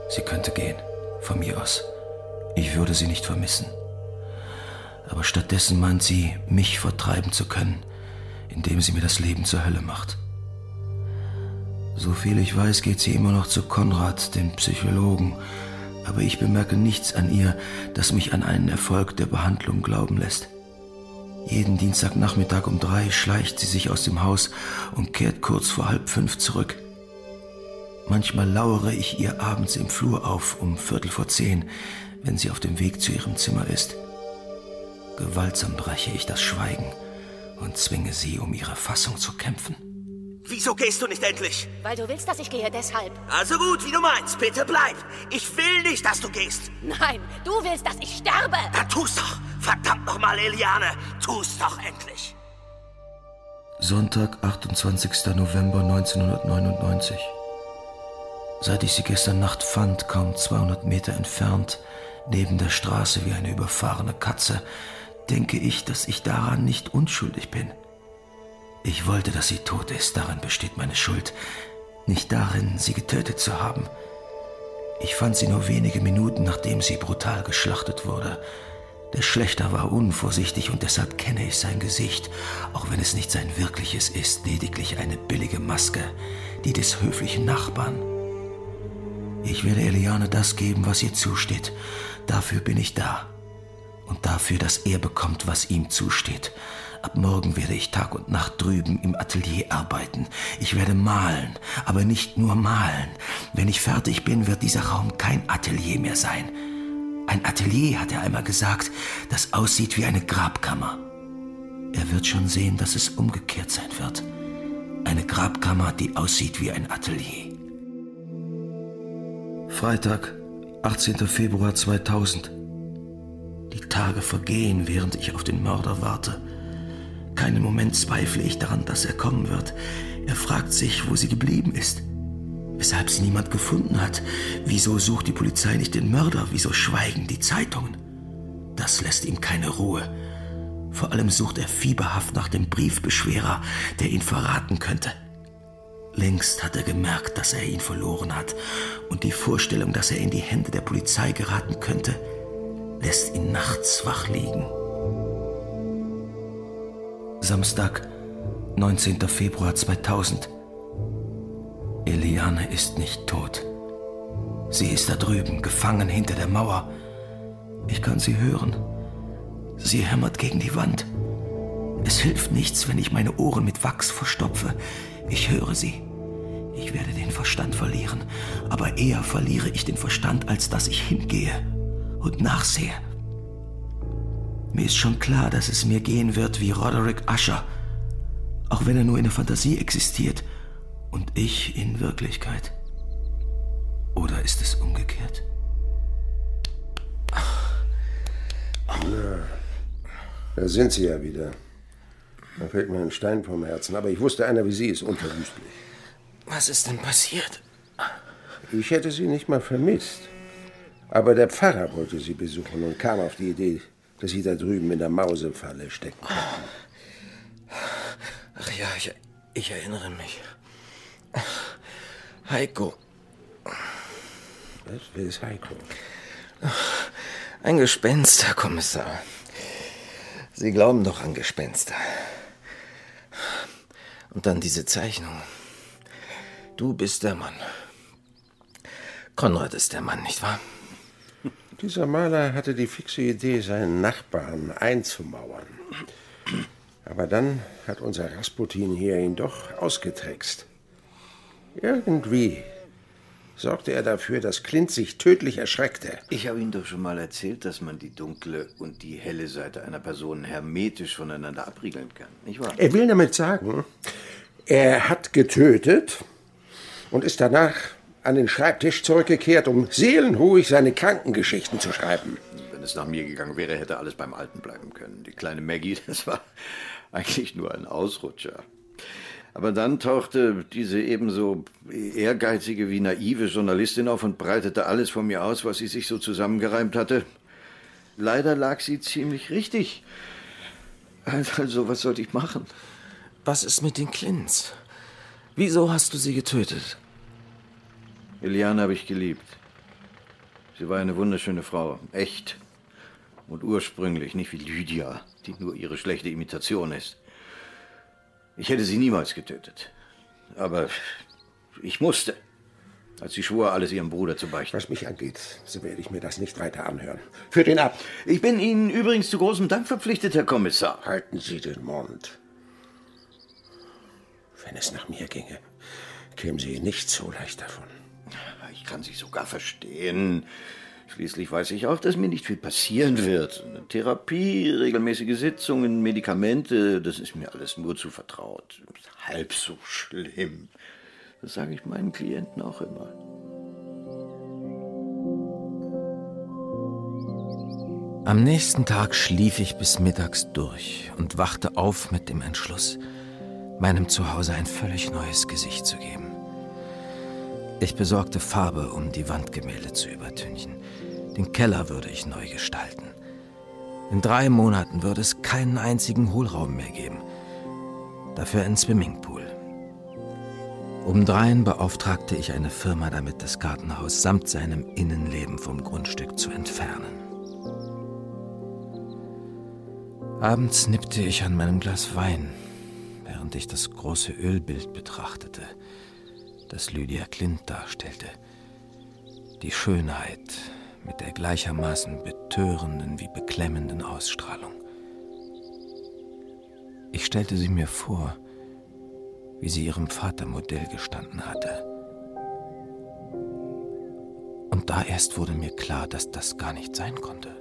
Sie könnte gehen, von mir aus. Ich würde sie nicht vermissen. Aber stattdessen meint sie, mich vertreiben zu können, indem sie mir das Leben zur Hölle macht. So viel ich weiß, geht sie immer noch zu Konrad, dem Psychologen, aber ich bemerke nichts an ihr, das mich an einen Erfolg der Behandlung glauben lässt. Jeden Dienstagnachmittag um drei schleicht sie sich aus dem Haus und kehrt kurz vor halb fünf zurück. Manchmal lauere ich ihr abends im Flur auf, um Viertel vor zehn, wenn sie auf dem Weg zu ihrem Zimmer ist. Gewaltsam breche ich das Schweigen und zwinge sie, um ihre Fassung zu kämpfen. Wieso gehst du nicht endlich? Weil du willst, dass ich gehe, deshalb. Also gut, wie du meinst. Bitte bleib. Ich will nicht, dass du gehst. Nein, du willst, dass ich sterbe. Dann tu's doch. Verdammt nochmal, Eliane. Tu's doch endlich. Sonntag, achtundzwanzigster November neunzehnhundertneunundneunzig. Seit ich sie gestern Nacht fand, kaum zweihundert Meter entfernt, neben der Straße wie eine überfahrene Katze, denke ich, dass ich daran nicht unschuldig bin. Ich wollte, dass sie tot ist, darin besteht meine Schuld, nicht darin, sie getötet zu haben. Ich fand sie nur wenige Minuten, nachdem sie brutal geschlachtet wurde. Der Schlächter war unvorsichtig und deshalb kenne ich sein Gesicht, auch wenn es nicht sein wirkliches ist, lediglich eine billige Maske, die des höflichen Nachbarn. Ich werde Eliane das geben, was ihr zusteht. Dafür bin ich da. Und dafür, dass er bekommt, was ihm zusteht. Ab morgen werde ich Tag und Nacht drüben im Atelier arbeiten. Ich werde malen, aber nicht nur malen. Wenn ich fertig bin, wird dieser Raum kein Atelier mehr sein. Ein Atelier, hat er einmal gesagt, das aussieht wie eine Grabkammer. Er wird schon sehen, dass es umgekehrt sein wird. Eine Grabkammer, die aussieht wie ein Atelier. Freitag, achtzehnter Februar zweitausend. Die Tage vergehen, während ich auf den Mörder warte. Keinen Moment zweifle ich daran, dass er kommen wird. Er fragt sich, wo sie geblieben ist. Weshalb sie niemand gefunden hat. Wieso sucht die Polizei nicht den Mörder? Wieso schweigen die Zeitungen? Das lässt ihm keine Ruhe. Vor allem sucht er fieberhaft nach dem Briefbeschwerer, der ihn verraten könnte. Längst hat er gemerkt, dass er ihn verloren hat. Und die Vorstellung, dass er in die Hände der Polizei geraten könnte, lässt ihn nachts wach liegen. Samstag, neunzehnter Februar zweitausend. Eliane ist nicht tot. Sie ist da drüben, gefangen hinter der Mauer. Ich kann sie hören. Sie hämmert gegen die Wand. Es hilft nichts, wenn ich meine Ohren mit Wachs verstopfe. Ich höre sie. Ich werde den Verstand verlieren, aber eher verliere ich den Verstand, als dass ich hingehe und nachsehe. Mir ist schon klar, dass es mir gehen wird wie Roderick Usher, auch wenn er nur in der Fantasie existiert und ich in Wirklichkeit. Oder ist es umgekehrt? Na, da sind Sie ja wieder. Da fällt mir ein Stein vom Herzen. Aber ich wusste, einer wie Sie ist unverwüstlich. Was ist denn passiert? Ich hätte Sie nicht mal vermisst. Aber der Pfarrer wollte Sie besuchen und kam auf die Idee, dass Sie da drüben in der Mausefalle stecken könnten. Ach ja, ich, ich erinnere mich. Heiko. Was? Wer ist Heiko? Ein Gespenst, Herr Kommissar. Sie glauben doch an Gespenster. Und dann diese Zeichnung. Du bist der Mann. Konrad ist der Mann, nicht wahr? Dieser Maler hatte die fixe Idee, seinen Nachbarn einzumauern. Aber dann hat unser Rasputin hier ihn doch ausgetrickst. Irgendwie sorgte er dafür, dass Clint sich tödlich erschreckte. Ich habe Ihnen doch schon mal erzählt, dass man die dunkle und die helle Seite einer Person hermetisch voneinander abriegeln kann, nicht wahr? Er will damit sagen, er hat getötet und ist danach an den Schreibtisch zurückgekehrt, um seelenruhig seine Krankengeschichten zu schreiben. Wenn es nach mir gegangen wäre, hätte alles beim Alten bleiben können. Die kleine Maggie, das war eigentlich nur ein Ausrutscher. Aber dann tauchte diese ebenso ehrgeizige wie naive Journalistin auf und breitete alles von mir aus, was sie sich so zusammengereimt hatte. Leider lag sie ziemlich richtig. Also, was sollte ich machen? Was ist mit den Clints? Wieso hast du sie getötet? Eliane habe ich geliebt. Sie war eine wunderschöne Frau. Echt. Und ursprünglich, nicht wie Lydia, die nur ihre schlechte Imitation ist. Ich hätte sie niemals getötet. Aber ich musste, als sie schwor, alles ihrem Bruder zu beichten. Was mich angeht, so werde ich mir das nicht weiter anhören. Führt ihn ab. Ich bin Ihnen übrigens zu großem Dank verpflichtet, Herr Kommissar. Halten Sie den Mund. Wenn es nach mir ginge, kämen Sie nicht so leicht davon. Ich kann Sie sogar verstehen. Schließlich weiß ich auch, dass mir nicht viel passieren wird. Therapie, regelmäßige Sitzungen, Medikamente, das ist mir alles nur zu vertraut. Halb so schlimm. Das sage ich meinen Klienten auch immer. Am nächsten Tag schlief ich bis mittags durch und wachte auf mit dem Entschluss, meinem Zuhause ein völlig neues Gesicht zu geben. Ich besorgte Farbe, um die Wandgemälde zu übertünchen. Den Keller würde ich neu gestalten. In drei Monaten würde es keinen einzigen Hohlraum mehr geben. Dafür einen Swimmingpool. Obendrein beauftragte ich eine Firma damit, das Gartenhaus samt seinem Innenleben vom Grundstück zu entfernen. Abends nippte ich an meinem Glas Wein, während ich das große Ölbild betrachtete, das Lydia Clint darstellte. Die Schönheit mit der gleichermaßen betörenden wie beklemmenden Ausstrahlung. Ich stellte sie mir vor, wie sie ihrem Vater Modell gestanden hatte. Und da erst wurde mir klar, dass das gar nicht sein konnte.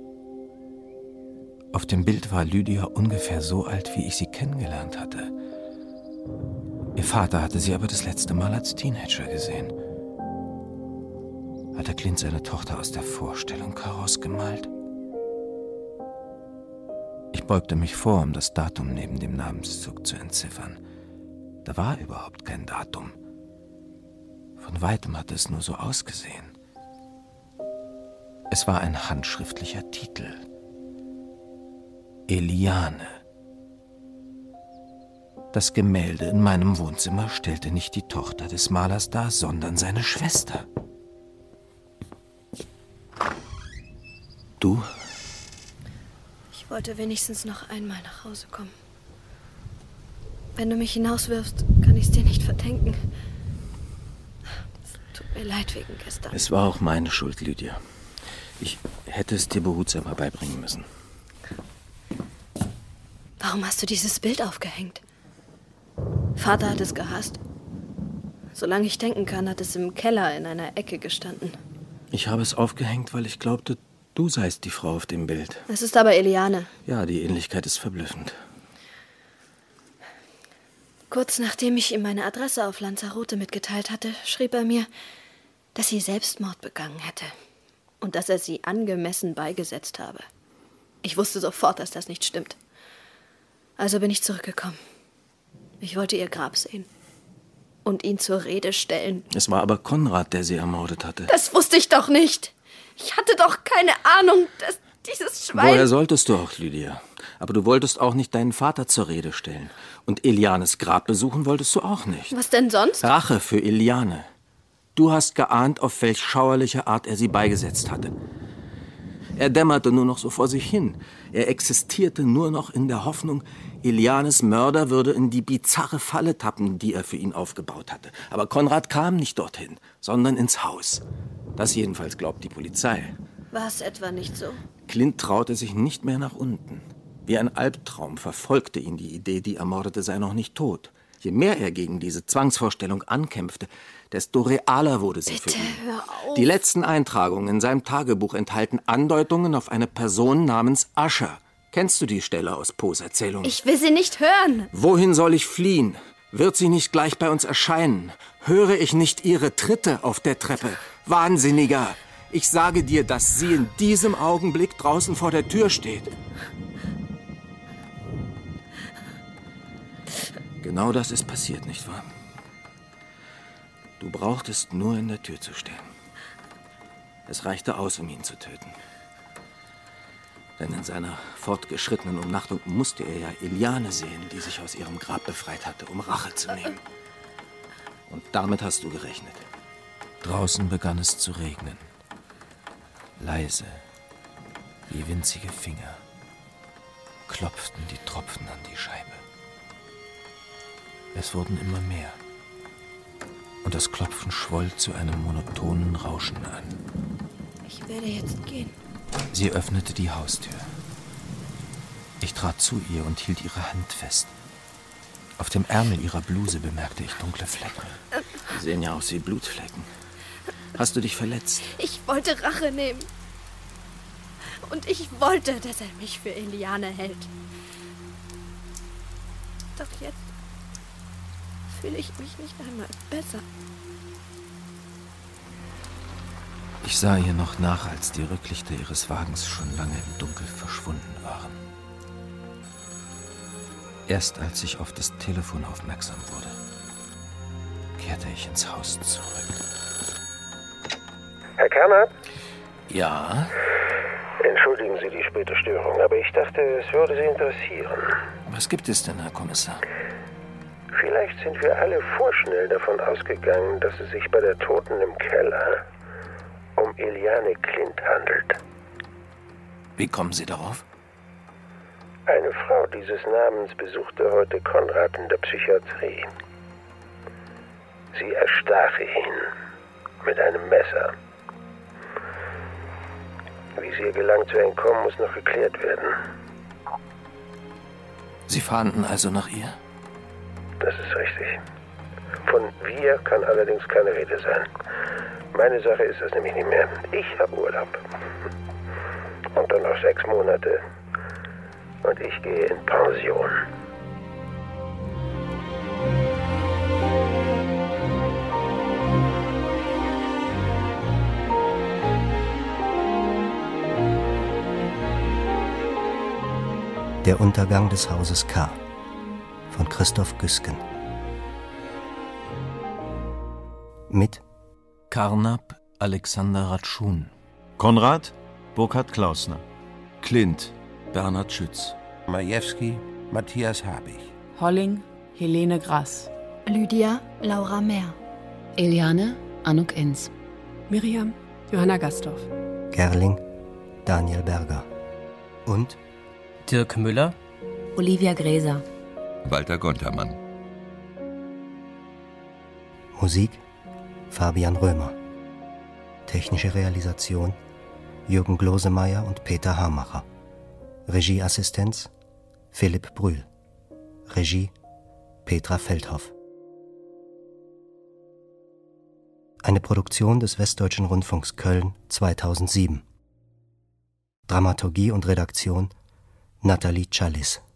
Auf dem Bild war Lydia ungefähr so alt, wie ich sie kennengelernt hatte. Ihr Vater hatte sie aber das letzte Mal als Teenager gesehen. Hat der Clint seine Tochter aus der Vorstellung herausgemalt? Ich beugte mich vor, um das Datum neben dem Namenszug zu entziffern. Da war überhaupt kein Datum. Von weitem hatte es nur so ausgesehen. Es war ein handschriftlicher Titel. Eliane. Das Gemälde in meinem Wohnzimmer stellte nicht die Tochter des Malers dar, sondern seine Schwester. Du? Ich wollte wenigstens noch einmal nach Hause kommen. Wenn du mich hinauswirfst, kann ich es dir nicht verdenken. Es tut mir leid wegen gestern. Es war auch meine Schuld, Lydia. Ich hätte es dir behutsamer beibringen müssen. Warum hast du dieses Bild aufgehängt? Vater hat es gehasst. Solange ich denken kann, hat es im Keller in einer Ecke gestanden. Ich habe es aufgehängt, weil ich glaubte, du seist die Frau auf dem Bild. Es ist aber Eliane. Ja, die Ähnlichkeit ist verblüffend. Kurz nachdem ich ihm meine Adresse auf Lanzarote mitgeteilt hatte, schrieb er mir, dass sie Selbstmord begangen hätte und dass er sie angemessen beigesetzt habe. Ich wusste sofort, dass das nicht stimmt. Also bin ich zurückgekommen. Ich wollte ihr Grab sehen und ihn zur Rede stellen. Es war aber Konrad, der sie ermordet hatte. Das wusste ich doch nicht. Ich hatte doch keine Ahnung, dass dieses Schwein... Woher solltest du auch, Lydia? Aber du wolltest auch nicht deinen Vater zur Rede stellen. Und Elianes Grab besuchen wolltest du auch nicht. Was denn sonst? Rache für Eliane. Du hast geahnt, auf welch schauerliche Art er sie beigesetzt hatte. Er dämmerte nur noch so vor sich hin. Er existierte nur noch in der Hoffnung, Elianes Mörder würde in die bizarre Falle tappen, die er für ihn aufgebaut hatte. Aber Konrad kam nicht dorthin, sondern ins Haus. Das jedenfalls glaubt die Polizei. War es etwa nicht so? Clint traute sich nicht mehr nach unten. Wie ein Albtraum verfolgte ihn die Idee, die Ermordete sei noch nicht tot. Je mehr er gegen diese Zwangsvorstellung ankämpfte, desto realer wurde sie Bitte, für ihn. hör auf. Die letzten Eintragungen in seinem Tagebuch enthalten Andeutungen auf eine Person namens Ascher. Kennst du die Stelle aus Poes Erzählung? Ich will sie nicht hören. Wohin soll ich fliehen? Wird sie nicht gleich bei uns erscheinen? Höre ich nicht ihre Tritte auf der Treppe? Wahnsinniger! Ich sage dir, dass sie in diesem Augenblick draußen vor der Tür steht. Genau das ist passiert, nicht wahr? Du brauchtest nur in der Tür zu stehen. Es reichte aus, um ihn zu töten. Denn in seiner fortgeschrittenen Umnachtung musste er ja Eliane sehen, die sich aus ihrem Grab befreit hatte, um Rache zu nehmen. Und damit hast du gerechnet. Draußen begann es zu regnen. Leise, wie winzige Finger, klopften die Tropfen an die Scheibe. Es wurden immer mehr. Und das Klopfen schwoll zu einem monotonen Rauschen an. Ich werde jetzt gehen. Sie öffnete die Haustür. Ich trat zu ihr und hielt ihre Hand fest. Auf dem Ärmel ihrer Bluse bemerkte ich dunkle Flecken. Die sehen ja aus wie Blutflecken. Hast du dich verletzt? Ich wollte Rache nehmen. Und ich wollte, dass er mich für Eliane hält. Doch jetzt fühle ich mich nicht einmal besser. Ich sah ihr noch nach, als die Rücklichter ihres Wagens schon lange im Dunkel verschwunden waren. Erst als ich auf das Telefon aufmerksam wurde, kehrte ich ins Haus zurück. Herr Kerner? Ja? Entschuldigen Sie die späte Störung, aber ich dachte, es würde Sie interessieren. Was gibt es denn, Herr Kommissar? Vielleicht sind wir alle vorschnell davon ausgegangen, dass es sich bei der Toten im Keller um Eliane Klint handelt. Wie kommen Sie darauf? Eine Frau dieses Namens besuchte heute Konrad in der Psychiatrie. Sie erstach ihn mit einem Messer. Wie es ihr gelang zu entkommen, muss noch geklärt werden. Sie fahnden also nach ihr? Das ist richtig. Von wir kann allerdings keine Rede sein. Meine Sache ist das nämlich nicht mehr. Ich habe Urlaub. Und dann noch sechs Monate. Und ich gehe in Pension. Der Untergang des Hauses K. von Christoph Güsken. Mit Karnap Alexander Ratschun, Konrad Burkhard Klausner, Klint Bernhard Schütz, Majewski Matthias Habich, Holling Helene Grass, Lydia Laura Mehr, Eliane Anuk Enz, Miriam Johanna Gasthoff, Gerling Daniel Berger und Dirk Müller, Olivia Gräser, Walter Gontermann. Musik Fabian Römer. Technische Realisation Jürgen Glosemeyer und Peter Hamacher. Regieassistenz Philipp Brühl. Regie Petra Feldhoff. Eine Produktion des Westdeutschen Rundfunks Köln zweitausendsieben. Dramaturgie und Redaktion Nathalie Challis.